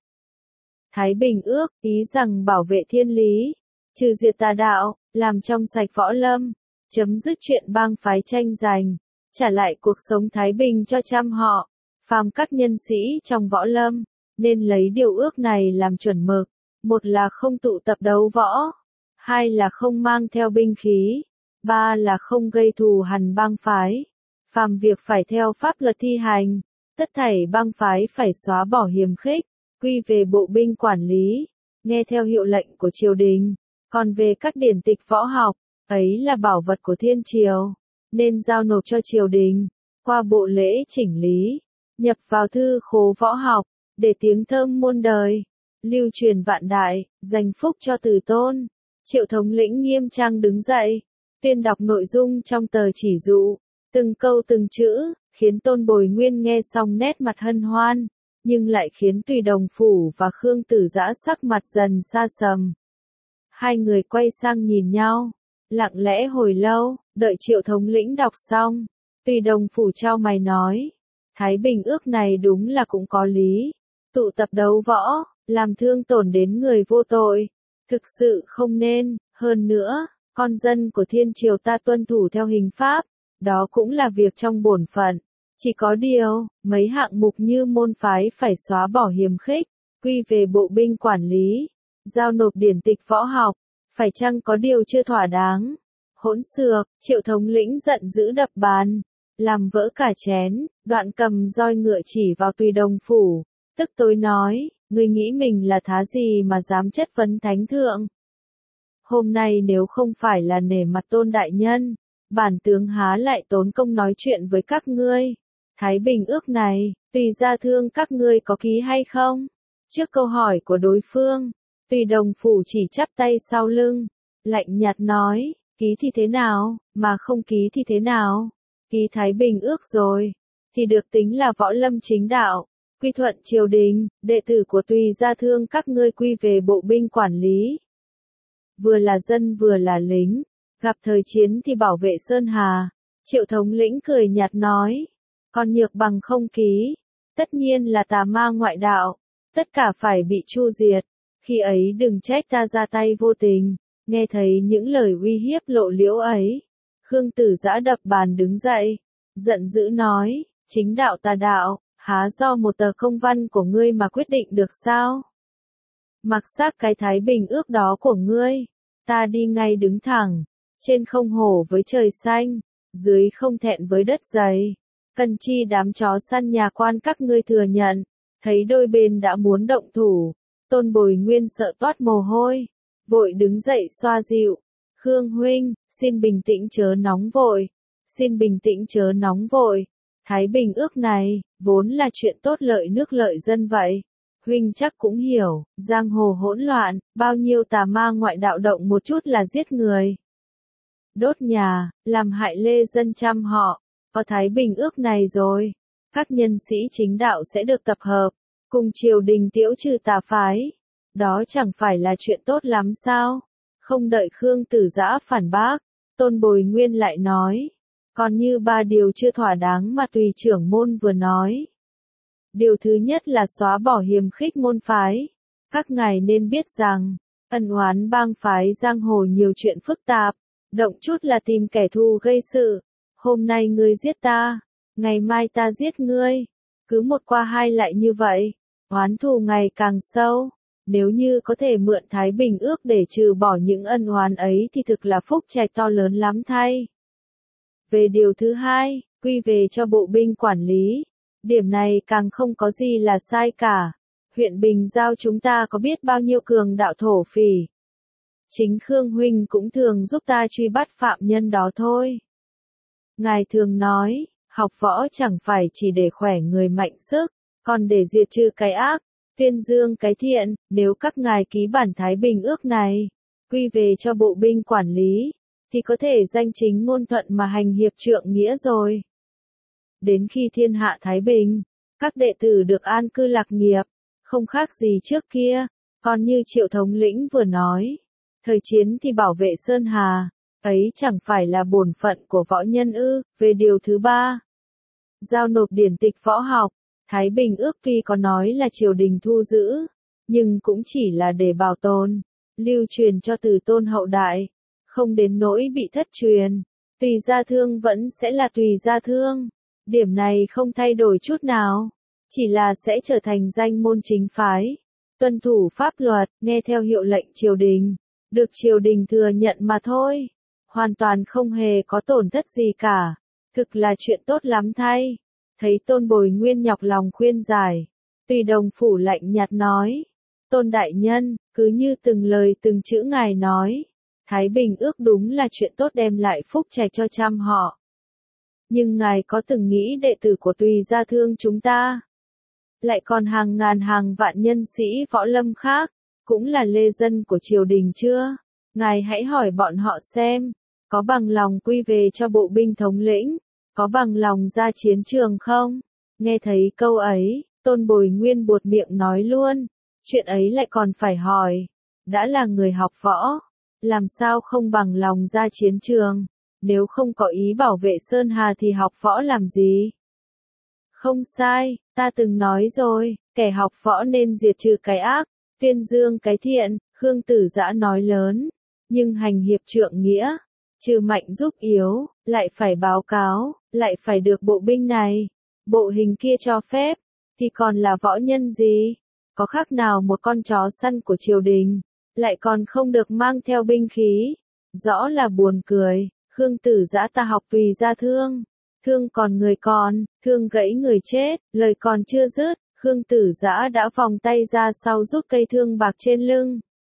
Thái Bình ước, ý rằng bảo vệ thiên lý, trừ diệt tà đạo, làm trong sạch võ lâm, chấm dứt chuyện bang phái tranh giành, trả lại cuộc sống thái bình cho trăm họ, phàm các nhân sĩ trong võ lâm, nên lấy điều ước này làm chuẩn mực. Một là không tụ tập đấu võ, hai là không mang theo binh khí, ba là không gây thù hằn bang phái. Phàm việc phải theo pháp luật thi hành, tất thảy bang phái phải xóa bỏ hiềm khích, quy về bộ binh quản lý, nghe theo hiệu lệnh của triều đình. Còn về các điển tịch võ học, ấy là bảo vật của thiên triều, nên giao nộp cho triều đình, qua bộ lễ chỉnh lý, nhập vào thư khố võ học, để tiếng thơm muôn đời, lưu truyền vạn đại, dành phúc cho Từ Tôn. Triệu thống lĩnh nghiêm trang đứng dậy, tuyên đọc nội dung trong tờ chỉ dụ, từng câu từng chữ, khiến Tôn Bồi Nguyên nghe xong nét mặt hân hoan, nhưng lại khiến Tùy Đồng Phủ và Khương Tử Dã sắc mặt dần xa sầm. Hai người quay sang nhìn nhau, lặng lẽ hồi lâu, đợi Triệu thống lĩnh đọc xong, Tùy Đồng Phủ trao mày nói, Thái Bình ước này đúng là cũng có lý, tụ tập đấu võ, làm thương tổn đến người vô tội, thực sự không nên. Hơn nữa, con dân của thiên triều ta tuân thủ theo hình pháp, đó cũng là việc trong bổn phận. Chỉ có điều, mấy hạng mục như môn phái phải xóa bỏ hiềm khích, quy về bộ binh quản lý, giao nộp điển tịch võ học, phải chăng có điều chưa thỏa đáng. Hỗn xược, Triệu thống lĩnh giận dữ đập bàn, làm vỡ cả chén, đoạn cầm roi ngựa chỉ vào Tùy Đồng Phủ, tức tối nói, ngươi nghĩ mình là thá gì mà dám chất vấn Thánh Thượng. Hôm nay nếu không phải là nể mặt Tôn đại nhân, bản tướng há lại tốn công nói chuyện với các ngươi. Thái Bình ước này, tùy gia thương các ngươi có ký hay không? Trước câu hỏi của đối phương, Tùy Đồng Phủ chỉ chắp tay sau lưng, lạnh nhạt nói, ký thì thế nào, mà không ký thì thế nào? Ký Thái Bình ước rồi, thì được tính là võ lâm chính đạo, quy thuận triều đình, đệ tử của tùy gia thương các ngươi quy về bộ binh quản lý. Vừa là dân vừa là lính, gặp thời chiến thì bảo vệ Sơn Hà. Triệu thống lĩnh cười nhạt nói, còn nhược bằng không ký, tất nhiên là tà ma ngoại đạo, tất cả phải bị chu diệt, khi ấy đừng trách ta ra tay vô tình. Nghe thấy những lời uy hiếp lộ liễu ấy, Khương Tử Dã đập bàn đứng dậy, giận dữ nói, chính đạo tà đạo, há do một tờ công văn của ngươi mà quyết định được sao? Mặc xác cái Thái Bình ước đó của ngươi, ta đi ngay đứng thẳng, trên không hổ với trời xanh, dưới không thẹn với đất dày. Cần chi đám chó săn nhà quan các ngươi thừa nhận, thấy đôi bên đã muốn động thủ, Tôn Bồi Nguyên sợ toát mồ hôi, vội đứng dậy xoa dịu, Khương huynh, xin bình tĩnh chớ nóng vội, xin bình tĩnh chớ nóng vội, Thái Bình ước này, vốn là chuyện tốt lợi nước lợi dân vậy. Huynh chắc cũng hiểu, giang hồ hỗn loạn, bao nhiêu tà ma ngoại đạo động một chút là giết người, đốt nhà, làm hại lê dân trăm họ. Có Thái Bình ước này rồi, các nhân sĩ chính đạo sẽ được tập hợp, cùng triều đình tiễu trừ tà phái. Đó chẳng phải là chuyện tốt lắm sao? Không đợi Khương Tử Dã phản bác, Tôn Bồi Nguyên lại nói, còn như ba điều chưa thỏa đáng mà tùy trưởng môn vừa nói. Điều thứ nhất là xóa bỏ hiềm khích môn phái. Các ngài nên biết rằng, ân oán bang phái giang hồ nhiều chuyện phức tạp, Động chút là tìm kẻ thù gây sự. Hôm nay ngươi giết ta, ngày mai ta giết ngươi. Cứ một qua hai lại như vậy, oán thù ngày càng sâu. Nếu như có thể mượn Thái Bình ước để trừ bỏ những ân oán ấy thì thực là phúc trạch to lớn lắm thay. Về điều thứ hai, quy về cho bộ binh quản lý. Điểm này càng không có gì là sai cả. Huyện Bình Giao chúng ta có biết bao nhiêu cường đạo thổ phỉ. Chính Khương Huynh cũng thường giúp ta truy bắt phạm nhân đó thôi. Ngài thường nói, học võ chẳng phải chỉ để khỏe người mạnh sức, còn để diệt trừ cái ác, tuyên dương cái thiện. Nếu các ngài ký bản Thái Bình ước này, quy về cho bộ binh quản lý, thì có thể danh chính ngôn thuận mà hành hiệp trượng nghĩa rồi. Đến khi thiên hạ Thái Bình, các đệ tử được an cư lạc nghiệp, không khác gì trước kia. Còn như Triệu thống lĩnh vừa nói, thời chiến thì bảo vệ Sơn Hà, ấy chẳng phải là bổn phận của võ nhân ư. Về điều thứ ba, giao nộp điển tịch võ học. Thái Bình ước tuy có nói là triều đình thu giữ, nhưng cũng chỉ là để bảo tồn, lưu truyền cho từ tôn hậu đại, không đến nỗi bị thất truyền. Tùy gia thương vẫn sẽ là tùy gia thương, điểm này không thay đổi chút nào, chỉ là sẽ trở thành danh môn chính phái, tuân thủ pháp luật, nghe theo hiệu lệnh triều đình, được triều đình thừa nhận mà thôi, hoàn toàn không hề có tổn thất gì cả, thực là chuyện tốt lắm thay. Thấy Tôn Bồi Nguyên nhọc lòng khuyên giải, Tùy Đồng Phủ lạnh nhạt nói, Tôn đại nhân, cứ như từng lời từng chữ ngài nói, Thái Bình ước đúng là chuyện tốt đem lại phúc trạch cho trăm họ. Nhưng ngài có từng nghĩ đệ tử của Tùy gia thương chúng ta, lại còn hàng ngàn hàng vạn nhân sĩ võ lâm khác, cũng là lê dân của triều đình chưa? Ngài hãy hỏi bọn họ xem, có bằng lòng quy về cho bộ binh thống lĩnh, có bằng lòng ra chiến trường không? Nghe thấy câu ấy, Tôn Bồi Nguyên buột miệng nói luôn, chuyện ấy lại còn phải hỏi, đã là người học võ, làm sao không bằng lòng ra chiến trường, nếu không có ý bảo vệ Sơn Hà thì học võ làm gì? Không sai, ta từng nói rồi, kẻ học võ nên diệt trừ cái ác, tuyên dương cái thiện. Khương Tử Dã nói lớn, nhưng hành hiệp trượng nghĩa, trừ mạnh giúp yếu, lại phải báo cáo, lại phải được bộ binh này, bộ hình kia cho phép, thì còn là võ nhân gì? Có khác nào một con chó săn của triều đình, lại còn không được mang theo binh khí, rõ là buồn cười. Khương Tử Dã ta học Tùy gia thương, thương còn người còn, thương gãy người chết, lời còn chưa dứt, Khương Tử Dã đã vòng tay ra sau rút cây thương bạc trên lưng,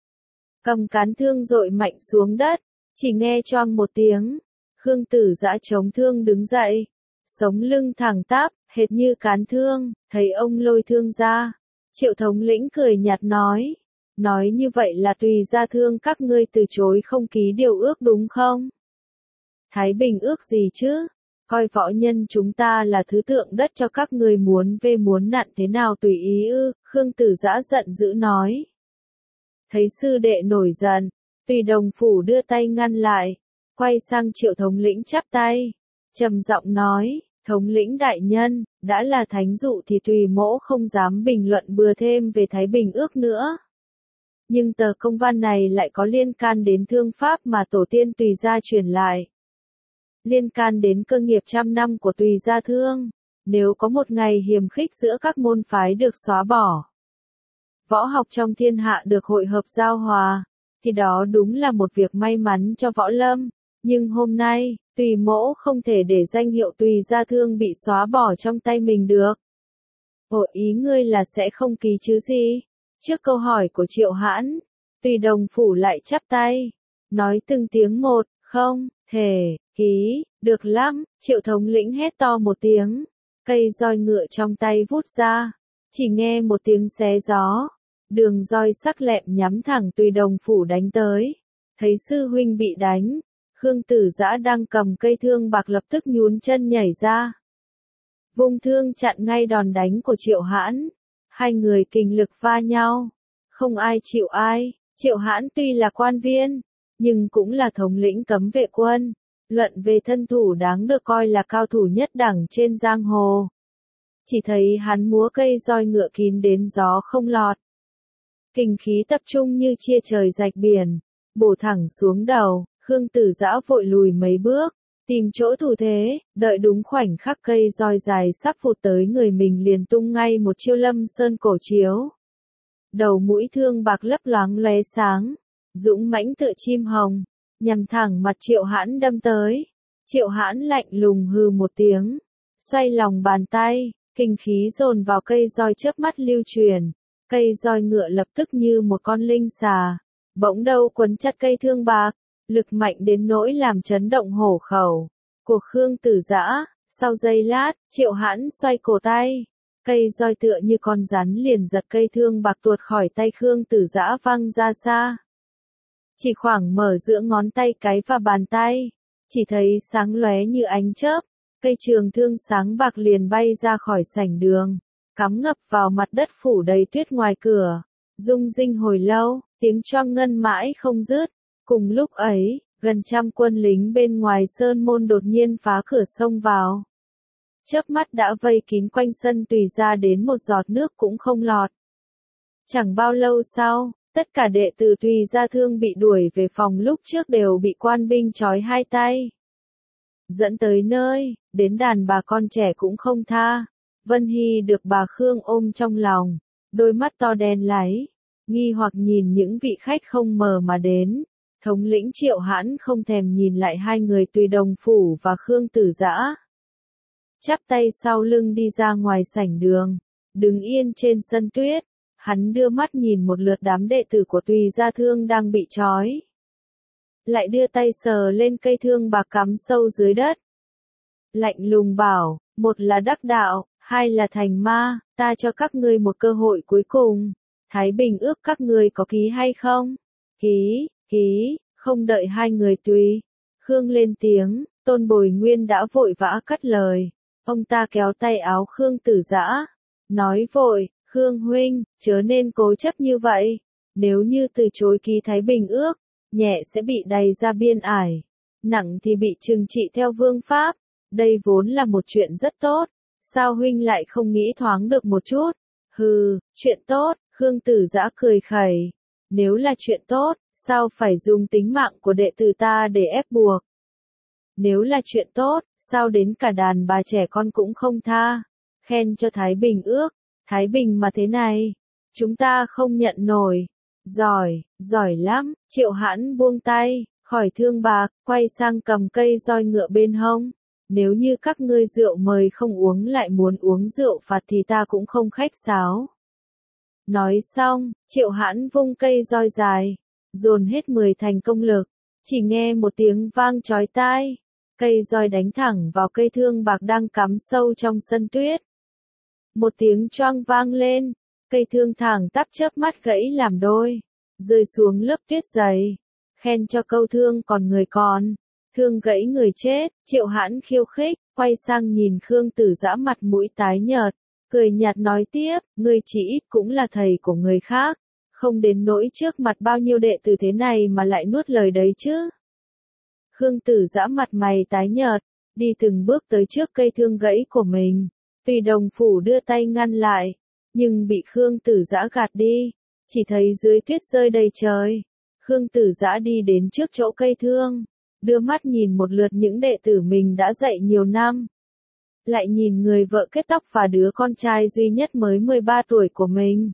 cầm cán thương dội mạnh xuống đất, chỉ nghe choang một tiếng, Khương Tử Dã chống thương đứng dậy, sống lưng thẳng tắp, hệt như cán thương. Thấy ông lôi thương ra, Triệu thống lĩnh cười nhạt nói, nói như vậy là Tùy gia thương các ngươi từ chối không ký điều ước đúng không? Thái Bình ước gì chứ? Coi võ nhân chúng ta là thứ tượng đất cho các người muốn về muốn nặn thế nào tùy ý ư? Khương Tử Dã giận dữ nói. Thấy sư đệ nổi giận, Tùy Đồng Phủ đưa tay ngăn lại, quay sang Triệu thống lĩnh chắp tay, trầm giọng nói, thống lĩnh đại nhân, đã là thánh dụ thì Tùy mỗ không dám bình luận bừa thêm về Thái Bình ước nữa. Nhưng tờ công văn này lại có liên can đến thương pháp mà tổ tiên Tùy gia truyền lại. Liên can đến cơ nghiệp trăm năm của Tùy gia thương, nếu có một ngày hiềm khích giữa các môn phái được xóa bỏ, võ học trong thiên hạ được hội hợp giao hòa, thì đó đúng là một việc may mắn cho võ lâm, nhưng hôm nay, Tùy mỗ không thể để danh hiệu Tùy gia thương bị xóa bỏ trong tay mình được. Ồ, ý ngươi là sẽ không ký chứ gì? Trước câu hỏi của Triệu Hãn, Tùy Đồng Phủ lại chắp tay, nói từng tiếng một, không thể ký, được lắm. Triệu thống lĩnh hét to một tiếng, cây roi ngựa trong tay vút ra, chỉ nghe một tiếng xé gió, đường roi sắc lẹm nhắm thẳng Tùy Đồng Phủ đánh tới. Thấy sư huynh bị đánh, Khương Tử Dã đang cầm cây thương bạc lập tức nhún chân nhảy ra, vung thương chặn ngay đòn đánh của Triệu Hãn. Hai người kình lực va nhau, không ai chịu ai. Triệu Hãn tuy là quan viên, nhưng cũng là thống lĩnh cấm vệ quân, luận về thân thủ đáng được coi là cao thủ nhất đẳng trên giang hồ. Chỉ thấy hắn múa cây roi ngựa kín đến gió không lọt, kình khí tập trung như chia trời rạch biển, bổ thẳng xuống đầu. Khương Tử Dã vội lùi mấy bước, tìm chỗ thủ thế, đợi đúng khoảnh khắc cây roi dài sắp vụt tới người mình liền tung ngay một chiêu Lâm Sơn cổ chiếu. Đầu mũi thương bạc lấp loáng lóe sáng, dũng mãnh tựa chim hồng, nhằm thẳng mặt Triệu Hãn đâm tới. Triệu Hãn lạnh lùng hừ một tiếng, xoay lòng bàn tay, kinh khí dồn vào cây roi chớp mắt lưu truyền, cây roi ngựa lập tức như một con linh xà, bỗng đâu quấn chặt cây thương bạc, lực mạnh đến nỗi làm chấn động hổ khẩu của Khương Tử Dã. Sau giây lát, Triệu Hãn xoay cổ tay, cây roi tựa như con rắn liền giật cây thương bạc tuột khỏi tay Khương Tử Dã văng ra xa. Chỉ khoảng mở giữa ngón tay cái và bàn tay, chỉ thấy sáng lóe như ánh chớp, cây trường thương sáng bạc liền bay ra khỏi sảnh đường, cắm ngập vào mặt đất phủ đầy tuyết ngoài cửa, rung rinh hồi lâu, tiếng choang ngân mãi không dứt. Cùng lúc ấy, gần trăm quân lính bên ngoài sơn môn đột nhiên phá cửa xông vào. Chớp mắt đã vây kín quanh sân tùy ra đến một giọt nước cũng không lọt. Chẳng bao lâu sau, tất cả đệ tử Tùy Gia Thương bị đuổi về phòng lúc trước đều bị quan binh trói hai tay. Dẫn tới nơi, đến đàn bà con trẻ cũng không tha. Vân Hy được bà Khương ôm trong lòng, đôi mắt to đen láy, nghi hoặc nhìn những vị khách không mời mà đến. Thống lĩnh Triệu Hãn không thèm nhìn lại hai người Tùy Đồng Phủ và Khương Tử Dã. Chắp tay sau lưng đi ra ngoài sảnh đường, đứng yên trên sân tuyết, hắn đưa mắt nhìn một lượt đám đệ tử của Tùy Gia Thương đang bị trói. Lại đưa tay sờ lên cây thương bạc cắm sâu dưới đất. Lạnh lùng bảo, một là đắc đạo, hai là thành ma, ta cho các ngươi một cơ hội cuối cùng. Thái Bình ước các ngươi có ký hay không? Ký, ký, không đợi hai người Tùy Khương lên tiếng, Tôn Bồi Nguyên đã vội vã cắt lời. Ông ta kéo tay áo Khương Tử Dã, nói vội, Khương huynh, chớ nên cố chấp như vậy. Nếu như từ chối ký Thái Bình ước, nhẹ sẽ bị đày ra biên ải, nặng thì bị trừng trị theo vương pháp. Đây vốn là một chuyện rất tốt, sao huynh lại không nghĩ thoáng được một chút? Hừ, chuyện tốt, Khương Tử Dã cười khẩy. Nếu là chuyện tốt, sao phải dùng tính mạng của đệ tử ta để ép buộc? Nếu là chuyện tốt, sao đến cả đàn bà trẻ con cũng không tha? Khen cho Thái Bình ước, Thái Bình mà thế này, chúng ta không nhận nổi. Giỏi, giỏi lắm, Triệu Hãn buông tay, khỏi thương bạc, quay sang cầm cây roi ngựa bên hông. Nếu như các ngươi rượu mời không uống lại muốn uống rượu phạt thì ta cũng không khách sáo. Nói xong, Triệu Hãn vung cây roi dài, dồn hết mười thành công lực, chỉ nghe một tiếng vang chói tai, cây roi đánh thẳng vào cây thương bạc đang cắm sâu trong sân tuyết. Một tiếng choang vang lên, cây thương thẳng tắp chớp mắt gãy làm đôi, rơi xuống lớp tuyết dày. Khen cho câu thương còn người còn, thương gãy người chết. Triệu Hãn khiêu khích, quay sang nhìn Khương Tử Dã mặt mũi tái nhợt, cười nhạt nói tiếp, ngươi chỉ ít cũng là thầy của người khác, không đến nỗi trước mặt bao nhiêu đệ tử thế này mà lại nuốt lời đấy chứ. Khương Tử Dã mặt mày tái nhợt, đi từng bước tới trước cây thương gãy của mình. Tùy Đồng Phủ đưa tay ngăn lại, nhưng bị Khương Tử Dã gạt đi, chỉ thấy dưới tuyết rơi đầy trời. Khương Tử Dã đi đến trước chỗ cây thương, đưa mắt nhìn một lượt những đệ tử mình đã dạy nhiều năm. Lại nhìn người vợ kết tóc và đứa con trai duy nhất mới mười ba tuổi của mình.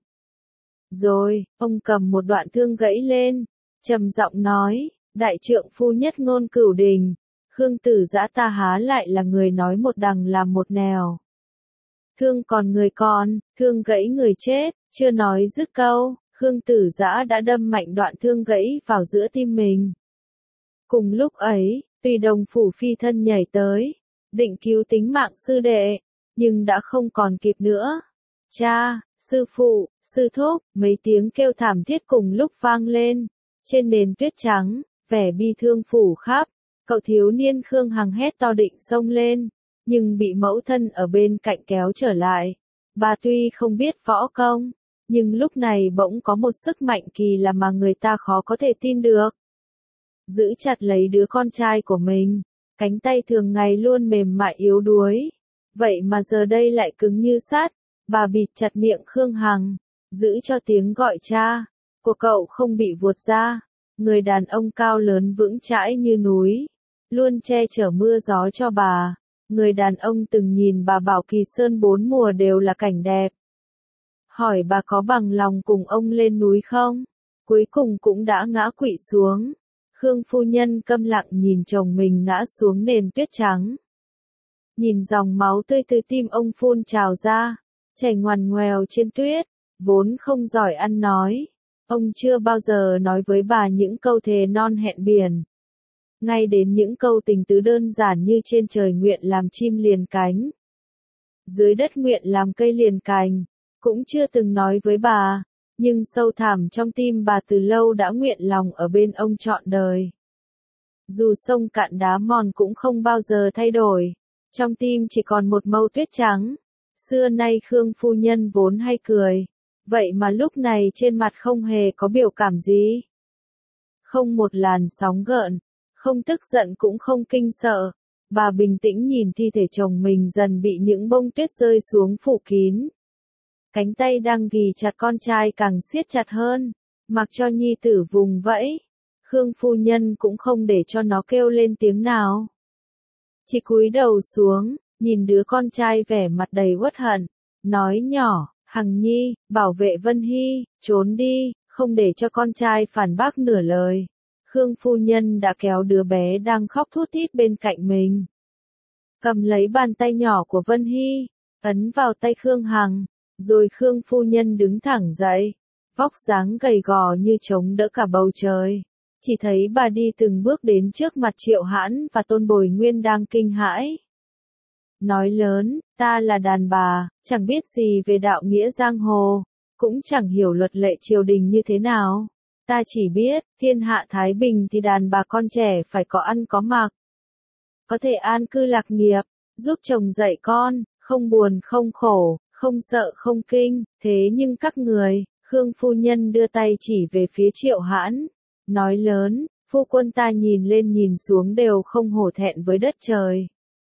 Rồi, ông cầm một đoạn thương gãy lên, trầm giọng nói, đại trượng phu nhất ngôn cửu đình, Khương Tử Dã ta há lại là người nói một đằng làm một nẻo. Thương còn người còn, thương gãy người chết, chưa nói dứt câu, Khương Tử Dã đã đâm mạnh đoạn thương gãy vào giữa tim mình. Cùng lúc ấy, Tùy Đồng Phủ phi thân nhảy tới, định cứu tính mạng sư đệ, nhưng đã không còn kịp nữa. Cha, sư phụ, sư thúc, mấy tiếng kêu thảm thiết cùng lúc vang lên. Trên nền tuyết trắng, vẻ bi thương phủ khắp, cậu thiếu niên Khương Hằng hét to định xông lên, nhưng bị mẫu thân ở bên cạnh kéo trở lại. Bà tuy không biết võ công, nhưng lúc này bỗng có một sức mạnh kỳ lạ mà người ta khó có thể tin được. Giữ chặt lấy đứa con trai của mình, cánh tay thường ngày luôn mềm mại yếu đuối, vậy mà giờ đây lại cứng như sắt. Bà bịt chặt miệng Khương Hằng, giữ cho tiếng gọi cha của cậu không bị vuột ra. người đàn ông cao lớn vững chãi như núi, luôn che chở mưa gió cho bà. Người đàn ông từng nhìn bà bảo Kỳ Sơn bốn mùa đều là cảnh đẹp. Hỏi bà có bằng lòng cùng ông lên núi không? Cuối cùng cũng đã ngã quỵ xuống. Khương phu nhân câm lặng nhìn chồng mình ngã xuống nền tuyết trắng. Nhìn dòng máu tươi từ tim ông phun trào ra, chảy ngoằn ngoèo trên tuyết, vốn không giỏi ăn nói. Ông chưa bao giờ nói với bà những câu thề non hẹn biển. Ngay đến những câu tình tứ đơn giản như trên trời nguyện làm chim liền cánh, dưới đất nguyện làm cây liền cành, cũng chưa từng nói với bà, nhưng sâu thẳm trong tim bà từ lâu đã nguyện lòng ở bên ông trọn đời. Dù sông cạn đá mòn cũng không bao giờ thay đổi, trong tim chỉ còn một màu tuyết trắng. Xưa nay Khương phu nhân vốn hay cười, vậy mà lúc này trên mặt không hề có biểu cảm gì. Không một làn sóng gợn, không tức giận cũng không kinh sợ. Bà bình tĩnh nhìn thi thể chồng mình dần bị những bông tuyết rơi xuống phủ kín. Cánh tay đang ghì chặt con trai càng siết chặt hơn, mặc cho nhi tử vùng vẫy. Khương phu nhân cũng không để cho nó kêu lên tiếng nào. Chỉ cúi đầu xuống, nhìn đứa con trai vẻ mặt đầy uất hận, nói nhỏ, Hằng Nhi, bảo vệ Vân Hy, trốn đi, không để cho con trai phản bác nửa lời. Khương phu nhân đã kéo đứa bé đang khóc thút thít bên cạnh mình. Cầm lấy bàn tay nhỏ của Vân Hy, ấn vào tay Khương Hằng, rồi Khương phu nhân đứng thẳng dậy, vóc dáng gầy gò như chống đỡ cả bầu trời. Chỉ thấy bà đi từng bước đến trước mặt Triệu Hãn và Tôn Bồi Nguyên đang kinh hãi. Nói lớn, ta là đàn bà, chẳng biết gì về đạo nghĩa giang hồ, cũng chẳng hiểu luật lệ triều đình như thế nào. Ta chỉ biết, thiên hạ thái bình thì đàn bà con trẻ phải có ăn có mặc. Có thể an cư lạc nghiệp, giúp chồng dạy con, không buồn không khổ, không sợ không kinh. Thế nhưng các người, Khương phu nhân đưa tay chỉ về phía Triệu Hãn, nói lớn, phu quân ta nhìn lên nhìn xuống đều không hổ thẹn với đất trời.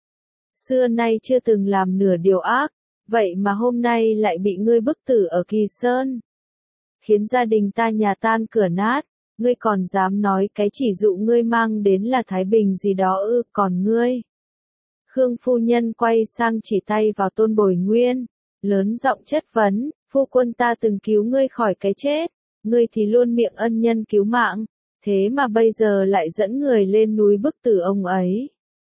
Xưa nay chưa từng làm nửa điều ác, vậy mà hôm nay lại bị ngươi bức tử ở Kỳ Sơn. Khiến gia đình ta nhà tan cửa nát, ngươi còn dám nói cái chỉ dụ ngươi mang đến là thái bình gì đó ư, còn ngươi. Khương phu nhân quay sang chỉ tay vào Tôn Bồi Nguyên, lớn giọng chất vấn, phu quân ta từng cứu ngươi khỏi cái chết, ngươi thì luôn miệng ân nhân cứu mạng, thế mà bây giờ lại dẫn người lên núi bức tử ông ấy.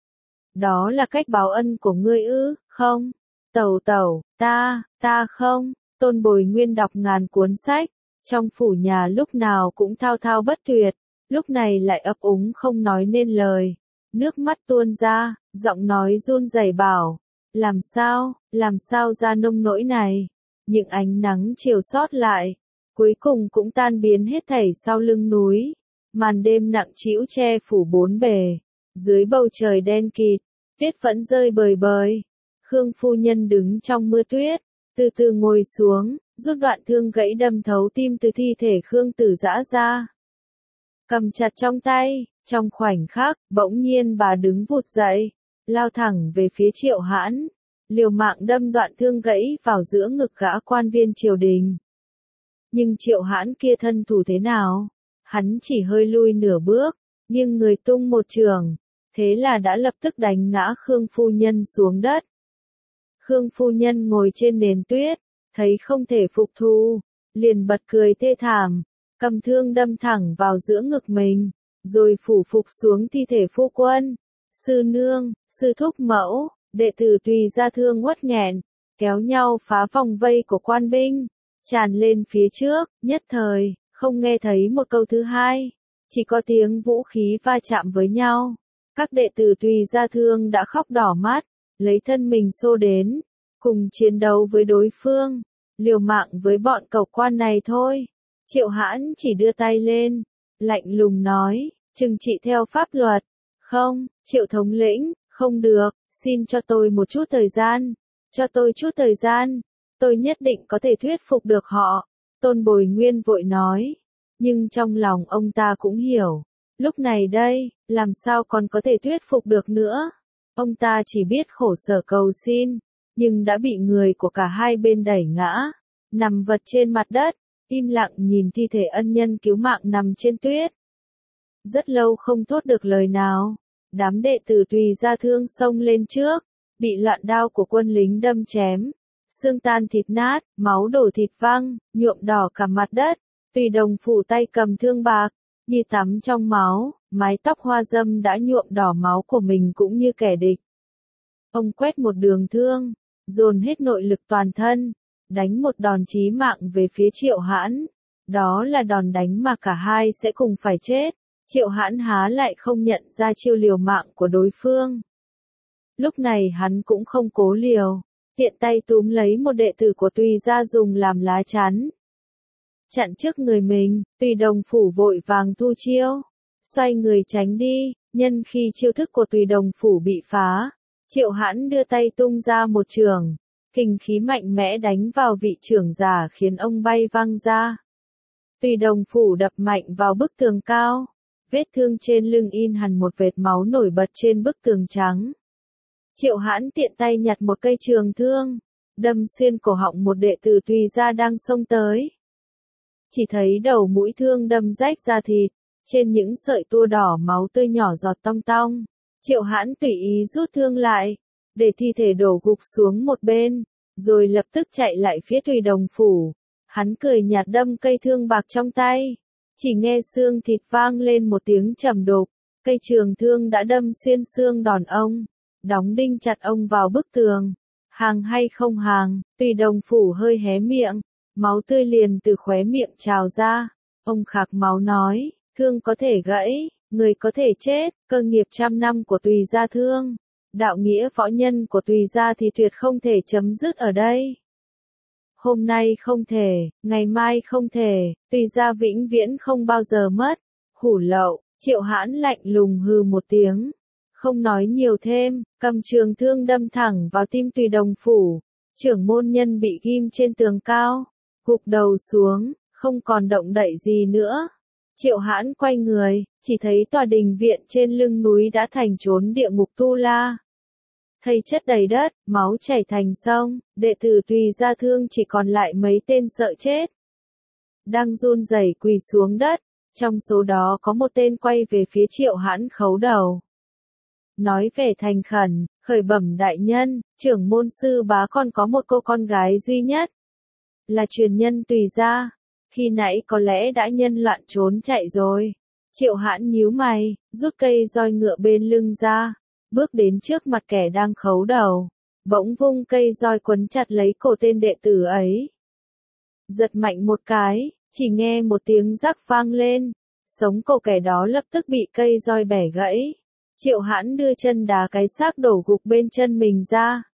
Đó là cách báo ân của ngươi ư, không? Tẩu tẩu, ta, ta không. Tôn Bồi Nguyên đọc ngàn cuốn sách, trong phủ nhà lúc nào cũng thao thao bất tuyệt, lúc này lại ấp úng không nói nên lời. Nước mắt tuôn ra, giọng nói run rẩy bảo, làm sao, làm sao ra nông nỗi này. Những ánh nắng chiều sót lại, cuối cùng cũng tan biến hết thảy sau lưng núi. Màn đêm nặng trĩu che phủ bốn bề, dưới bầu trời đen kịt, tuyết vẫn rơi bời bời. Khương phu nhân đứng trong mưa tuyết, từ từ ngồi xuống, rút đoạn thương gãy đâm thấu tim từ thi thể Khương Tử Dã ra. Cầm chặt trong tay, trong khoảnh khắc, bỗng nhiên bà đứng vụt dậy, lao thẳng về phía Triệu Hãn, liều mạng đâm đoạn thương gãy vào giữa ngực gã quan viên triều đình. Nhưng Triệu Hãn kia thân thủ thế nào? Hắn chỉ hơi lui nửa bước, nhưng người tung một trường, thế là đã lập tức đánh ngã Khương phu nhân xuống đất. Khương phu nhân ngồi trên nền tuyết, thấy không thể phục thù, liền bật cười thê thảm, cầm thương đâm thẳng vào giữa ngực mình, rồi phủ phục xuống thi thể phu quân. Sư nương, sư thúc mẫu, đệ tử tùy ra thương uất nghẹn, kéo nhau phá vòng vây của quan binh, tràn lên phía trước, nhất thời, không nghe thấy một câu thứ hai, chỉ có tiếng vũ khí va chạm với nhau. Các đệ tử tùy ra thương đã khóc đỏ mắt, lấy thân mình xô đến, cùng chiến đấu với đối phương, liều mạng với bọn cẩu quan này thôi. Triệu Hãn chỉ đưa tay lên, lạnh lùng nói, trừng trị theo pháp luật. Không, Triệu thống lĩnh, không được, xin cho tôi một chút thời gian, cho tôi chút thời gian, tôi nhất định có thể thuyết phục được họ. Tôn Bồi Nguyên vội nói, nhưng trong lòng ông ta cũng hiểu, lúc này đây, làm sao còn có thể thuyết phục được nữa. Ông ta chỉ biết khổ sở cầu xin, nhưng đã bị người của cả hai bên đẩy ngã, nằm vật trên mặt đất, im lặng nhìn thi thể ân nhân cứu mạng nằm trên tuyết. rất lâu không thốt được lời nào. Đám đệ tử Tùy Gia Thương xông lên trước, bị loạn đao của quân lính đâm chém, xương tan thịt nát, máu đổ thịt văng, nhuộm đỏ cả mặt đất. Tùy Đồng Phủ tay cầm thương bạc, như tắm trong máu, mái tóc hoa dâm đã nhuộm đỏ máu của mình cũng như kẻ địch. Ông quét một đường thương, dồn hết nội lực toàn thân, đánh một đòn chí mạng về phía Triệu Hãn. Đó là đòn đánh mà cả hai sẽ cùng phải chết. Triệu Hãn há lại không nhận ra chiêu liều mạng của đối phương. Lúc này hắn cũng không cố liều, tiện tay túm lấy một đệ tử của Tùy gia dùng làm lá chắn. Chặn trước người mình, Tùy Đồng Phủ vội vàng thu chiêu, xoay người tránh đi, nhân khi chiêu thức của Tùy Đồng Phủ bị phá. Triệu Hãn đưa tay tung ra một chưởng, kình khí mạnh mẽ đánh vào vị trưởng giả khiến ông bay văng ra. Tùy Đồng Phủ đập mạnh vào bức tường cao, vết thương trên lưng in hẳn một vệt máu nổi bật trên bức tường trắng. Triệu Hãn tiện tay nhặt một cây trường thương, đâm xuyên cổ họng một đệ tử Tùy gia đang xông tới. Chỉ thấy đầu mũi thương đâm rách da thịt, trên những sợi tua đỏ máu tươi nhỏ giọt tong tong. Triệu Hãn tùy ý rút thương lại, để thi thể đổ gục xuống một bên, rồi lập tức chạy lại phía Tùy Đồng Phủ. Hắn cười nhạt đâm cây thương bạc trong tay, chỉ nghe xương thịt vang lên một tiếng trầm đục, cây trường thương đã đâm xuyên xương đòn ông, đóng đinh chặt ông vào bức tường. Hàng hay không hàng, Tùy Đồng Phủ hơi hé miệng, máu tươi liền từ khóe miệng trào ra. Ông khạc máu nói, thương có thể gãy, người có thể chết, cơ nghiệp trăm năm của Tùy Gia Thương, đạo nghĩa võ nhân của Tùy Gia thì tuyệt không thể chấm dứt ở đây. Hôm nay không thể, ngày mai không thể, Tùy Gia vĩnh viễn không bao giờ mất. Hủ lậu, Triệu Hãn lạnh lùng hừ một tiếng, không nói nhiều thêm, cầm trường thương đâm thẳng vào tim Tùy Đồng Phủ. Trưởng môn nhân bị ghim trên tường cao, gục đầu xuống, không còn động đậy gì nữa. Triệu Hãn quay người, chỉ thấy tòa đình viện trên lưng núi đã thành chốn địa ngục tu la. Thây chất đầy đất, máu chảy thành sông, đệ tử Tùy Gia Thương chỉ còn lại mấy tên sợ chết. Đang run rẩy quỳ xuống đất, trong số đó có một tên quay về phía Triệu Hãn khấu đầu. Nói vẻ thành khẩn, khởi bẩm đại nhân, trưởng môn sư bá còn có một cô con gái duy nhất. Là truyền nhân Tùy Gia. Khi nãy có lẽ đã nhân loạn trốn chạy rồi. Triệu Hãn nhíu mày, rút cây roi ngựa bên lưng ra, bước đến trước mặt kẻ đang khấu đầu, bỗng vung cây roi quấn chặt lấy cổ tên đệ tử ấy. Giật mạnh một cái, chỉ nghe một tiếng rắc vang lên, sống cổ kẻ đó lập tức bị cây roi bẻ gãy. Triệu Hãn đưa chân đá cái xác đổ gục bên chân mình ra.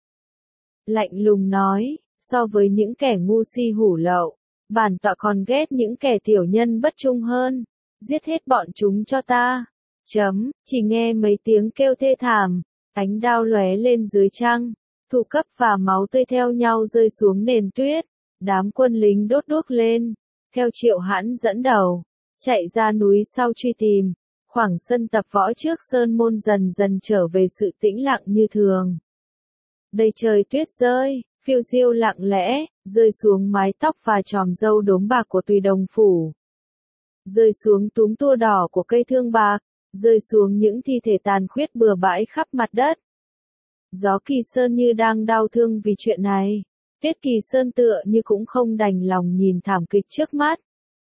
Lạnh lùng nói, so với những kẻ ngu si hủ lậu, bản tọa còn ghét những kẻ tiểu nhân bất trung hơn. Giết hết bọn chúng cho ta. Chấm, chỉ nghe mấy tiếng kêu thê thảm, ánh đao lóe lên dưới trăng, thủ cấp và máu tươi theo nhau rơi xuống nền tuyết. Đám quân lính đốt đuốc lên, theo Triệu Hãn dẫn đầu, chạy ra núi sau truy tìm. Khoảng sân tập võ trước sơn môn dần dần trở về sự tĩnh lặng như thường. Đầy trời tuyết rơi, phiêu diêu lặng lẽ, rơi xuống mái tóc và chòm râu đốm bạc của Tùy Đồng Phủ. Rơi xuống túm tua đỏ của cây thương bạc, rơi xuống những thi thể tàn khuyết bừa bãi khắp mặt đất. Gió Kỳ Sơn như đang đau thương vì chuyện này. Tuyết Kỳ Sơn tựa như cũng không đành lòng nhìn thảm kịch trước mắt.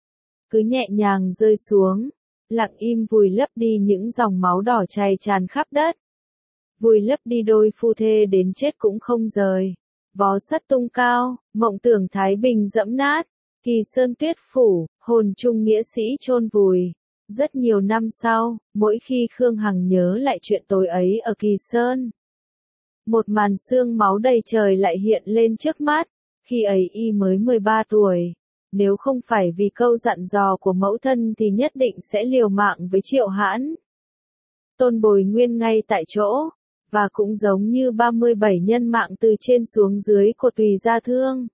Cứ nhẹ nhàng rơi xuống, lặng im vùi lấp đi những dòng máu đỏ chảy tràn khắp đất. Vùi lấp đi đôi phu thê đến chết cũng không rời. Vó sắt tung cao, mộng tưởng Thái Bình dẫm nát. Kỳ Sơn tuyết phủ, hồn trung nghĩa sĩ chôn vùi. Rất nhiều năm sau, mỗi khi Khương Hằng nhớ lại chuyện tối ấy ở Kỳ Sơn, một màn xương máu đầy trời lại hiện lên trước mắt. Khi ấy y mới mười ba tuổi. Nếu không phải vì câu dặn dò của mẫu thân thì nhất định sẽ liều mạng với Triệu Hãn. Tôn Bồi Nguyên ngay tại chỗ, và cũng giống như ba mươi bảy nhân mạng từ trên xuống dưới của Tùy Gia Thương.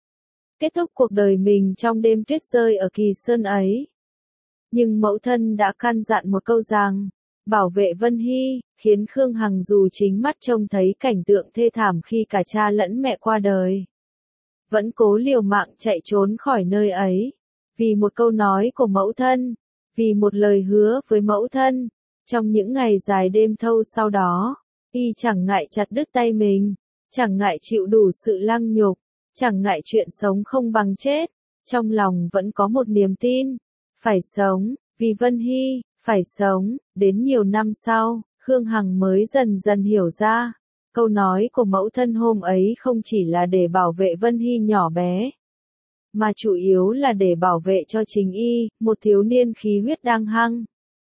Kết thúc cuộc đời mình trong đêm tuyết rơi ở Kỳ Sơn ấy. Nhưng mẫu thân đã căn dặn một câu rằng, bảo vệ Vân Hy, khiến Khương Hằng dù chính mắt trông thấy cảnh tượng thê thảm khi cả cha lẫn mẹ qua đời, vẫn cố liều mạng chạy trốn khỏi nơi ấy. Vì một câu nói của mẫu thân, Vì một lời hứa với mẫu thân, trong những ngày dài đêm thâu sau đó, y chẳng ngại chặt đứt tay mình, chẳng ngại chịu đủ sự lăng nhục, chẳng ngại chuyện sống không bằng chết, trong lòng vẫn có một niềm tin, phải sống, vì Vân Hy, phải sống. Đến nhiều năm sau, Khương Hằng mới dần dần hiểu ra, câu nói của mẫu thân hôm ấy không chỉ là để bảo vệ Vân Hy nhỏ bé, mà chủ yếu là để bảo vệ cho chính y, một thiếu niên khí huyết đang hăng.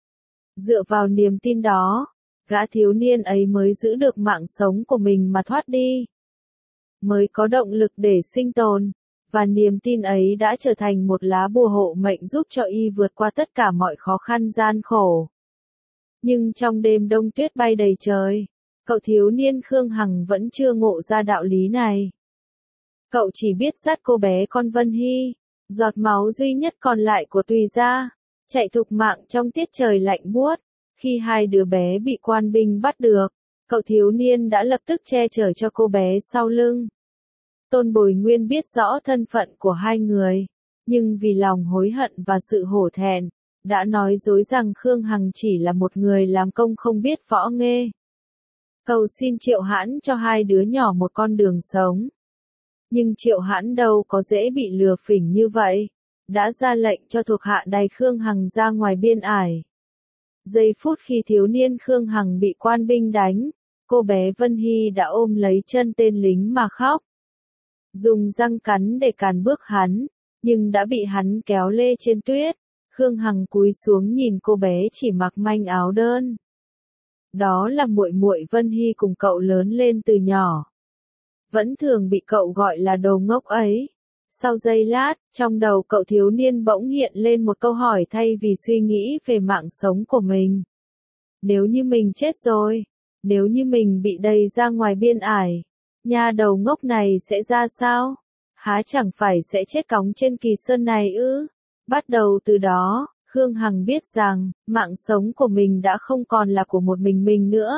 Dựa vào niềm tin đó, gã thiếu niên ấy mới giữ được mạng sống của mình mà thoát đi, mới có động lực để sinh tồn, và niềm tin ấy đã trở thành một lá bùa hộ mệnh giúp cho y vượt qua tất cả mọi khó khăn gian khổ. Nhưng trong đêm đông tuyết bay đầy trời, cậu thiếu niên Khương Hằng vẫn chưa ngộ ra đạo lý này. Cậu chỉ biết dắt cô bé con Vân Hy, giọt máu duy nhất còn lại của Tùy gia, chạy thục mạng trong tiết trời lạnh buốt. Khi hai đứa bé bị quan binh bắt được, cậu thiếu niên đã lập tức che chở cho cô bé sau lưng. Tôn Bồi Nguyên biết rõ thân phận của hai người, nhưng vì lòng hối hận và sự hổ thẹn, đã nói dối rằng Khương Hằng chỉ là một người làm công không biết võ nghê. Cầu xin Triệu Hãn cho hai đứa nhỏ một con đường sống. Nhưng Triệu Hãn đâu có dễ bị lừa phỉnh như vậy, đã ra lệnh cho thuộc hạ đày Khương Hằng ra ngoài biên ải. Giây phút khi thiếu niên Khương Hằng bị quan binh đánh, cô bé Vân Hy đã ôm lấy chân tên lính mà khóc. Dùng răng cắn để cản bước hắn, nhưng đã bị hắn kéo lê trên tuyết. Khương Hằng cúi xuống nhìn cô bé chỉ mặc manh áo đơn. Đó là muội muội Vân Hy cùng cậu lớn lên từ nhỏ. Vẫn thường bị cậu gọi là đồ ngốc ấy. Sau giây lát, trong đầu cậu thiếu niên bỗng hiện lên một câu hỏi thay vì suy nghĩ về mạng sống của mình. Nếu như mình chết rồi, nếu như mình bị đày ra ngoài biên ải, nhà đầu ngốc này sẽ ra sao? Há chẳng phải sẽ chết cóng trên kỳ sơn này ư? Bắt đầu từ đó, Khương Hằng biết rằng, mạng sống của mình đã không còn là của một mình mình nữa.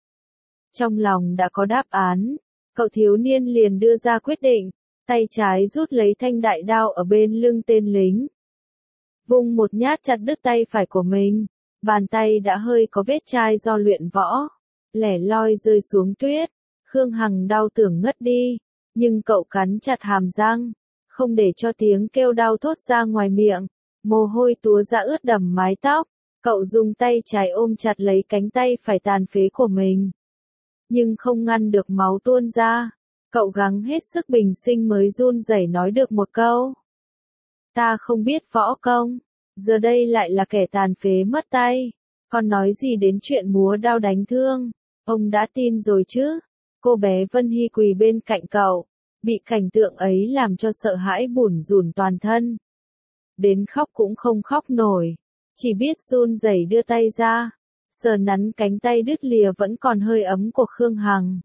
Trong lòng đã có đáp án, cậu thiếu niên liền đưa ra quyết định, tay trái rút lấy thanh đại đao ở bên lưng tên lính. Vung một nhát chặt đứt tay phải của mình, bàn tay đã hơi có vết chai do luyện võ, lẻ loi rơi xuống tuyết. Khương Hằng đau tưởng ngất đi, nhưng cậu cắn chặt hàm răng, không để cho tiếng kêu đau thốt ra ngoài miệng, mồ hôi túa ra ướt đẫm mái tóc, cậu dùng tay trái ôm chặt lấy cánh tay phải tàn phế của mình. Nhưng không ngăn được máu tuôn ra, cậu gắng hết sức bình sinh mới run rẩy nói được một câu. Ta không biết võ công, giờ đây lại là kẻ tàn phế mất tay, còn nói gì đến chuyện múa đao đánh thương, ông đã tin rồi chứ? Cô bé Vân Hy quỳ bên cạnh cậu, bị cảnh tượng ấy làm cho sợ hãi bủn rủn toàn thân. Đến khóc cũng không khóc nổi, chỉ biết run rẩy đưa tay ra, sờ nắn cánh tay đứt lìa vẫn còn hơi ấm của Khương Hằng.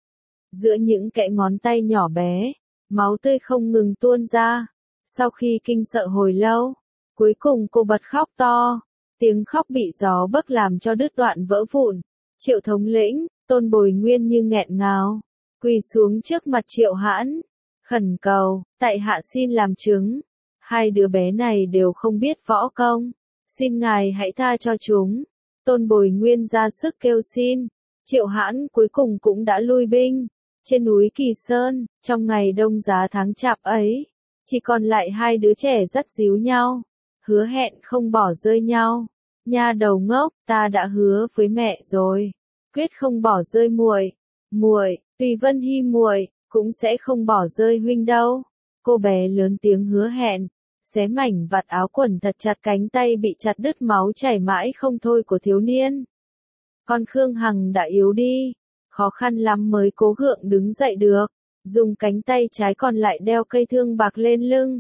Giữa những kẽ ngón tay nhỏ bé, máu tươi không ngừng tuôn ra. Sau khi kinh sợ hồi lâu, cuối cùng cô bật khóc to, tiếng khóc bị gió bấc làm cho đứt đoạn vỡ vụn. Triệu thống lĩnh, Tôn Bồi Nguyên như nghẹn ngào, quỳ xuống trước mặt Triệu Hãn, khẩn cầu, tại hạ xin làm chứng, hai đứa bé này đều không biết võ công, xin ngài hãy tha cho chúng. Tôn Bồi Nguyên ra sức kêu xin, Triệu Hãn cuối cùng cũng đã lui binh. Trên núi Kỳ Sơn, trong ngày đông giá tháng chạp ấy, chỉ còn lại hai đứa trẻ dắt díu nhau, hứa hẹn không bỏ rơi nhau. Nha đầu ngốc, ta đã hứa với mẹ rồi, quyết không bỏ rơi muội, muội, Tùy Vân Hy muội cũng sẽ không bỏ rơi huynh đâu. Cô bé lớn tiếng hứa hẹn, xé mảnh vạt áo quần thật chặt cánh tay bị chặt đứt máu chảy mãi không thôi của thiếu niên. Còn Khương Hằng đã yếu đi, khó khăn lắm mới cố gượng đứng dậy được, dùng cánh tay trái còn lại đeo cây thương bạc lên lưng,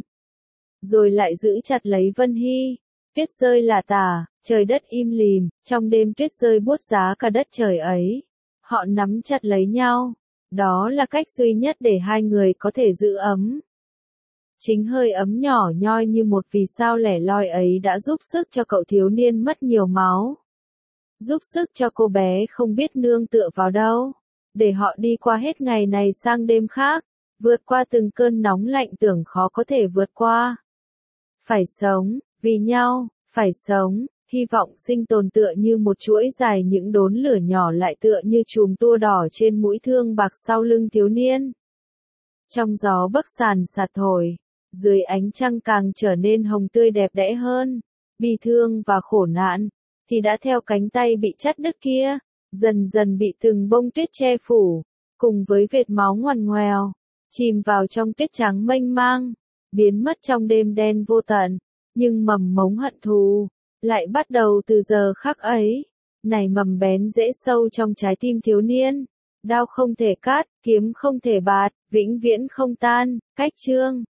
rồi lại giữ chặt lấy Vân Hy. Tuyết rơi lả tả, trời đất im lìm, trong đêm tuyết rơi buốt giá cả đất trời ấy, họ nắm chặt lấy nhau, đó là cách duy nhất để hai người có thể giữ ấm. Chính hơi ấm nhỏ nhoi như một vì sao lẻ loi ấy đã giúp sức cho cậu thiếu niên mất nhiều máu. Giúp sức cho cô bé không biết nương tựa vào đâu, để họ đi qua hết ngày này sang đêm khác, vượt qua từng cơn nóng lạnh tưởng khó có thể vượt qua. Phải sống, vì nhau, phải sống, hy vọng sinh tồn tựa như một chuỗi dài những đốm lửa nhỏ lại tựa như chùm tua đỏ trên mũi thương bạc sau lưng thiếu niên. Trong gió bấc sàn sạt thổi, dưới ánh trăng càng trở nên hồng tươi đẹp đẽ hơn, bi thương và khổ nạn, thì đã theo cánh tay bị chặt đứt kia, dần dần bị từng bông tuyết che phủ, cùng với vệt máu ngoằn ngoèo, chìm vào trong tuyết trắng mênh mang, biến mất trong đêm đen vô tận, nhưng mầm mống hận thù lại bắt đầu từ giờ khắc ấy, nảy mầm bén rễ sâu trong trái tim thiếu niên, đao không thể cắt, kiếm không thể bạt, vĩnh viễn không tan, cách chương.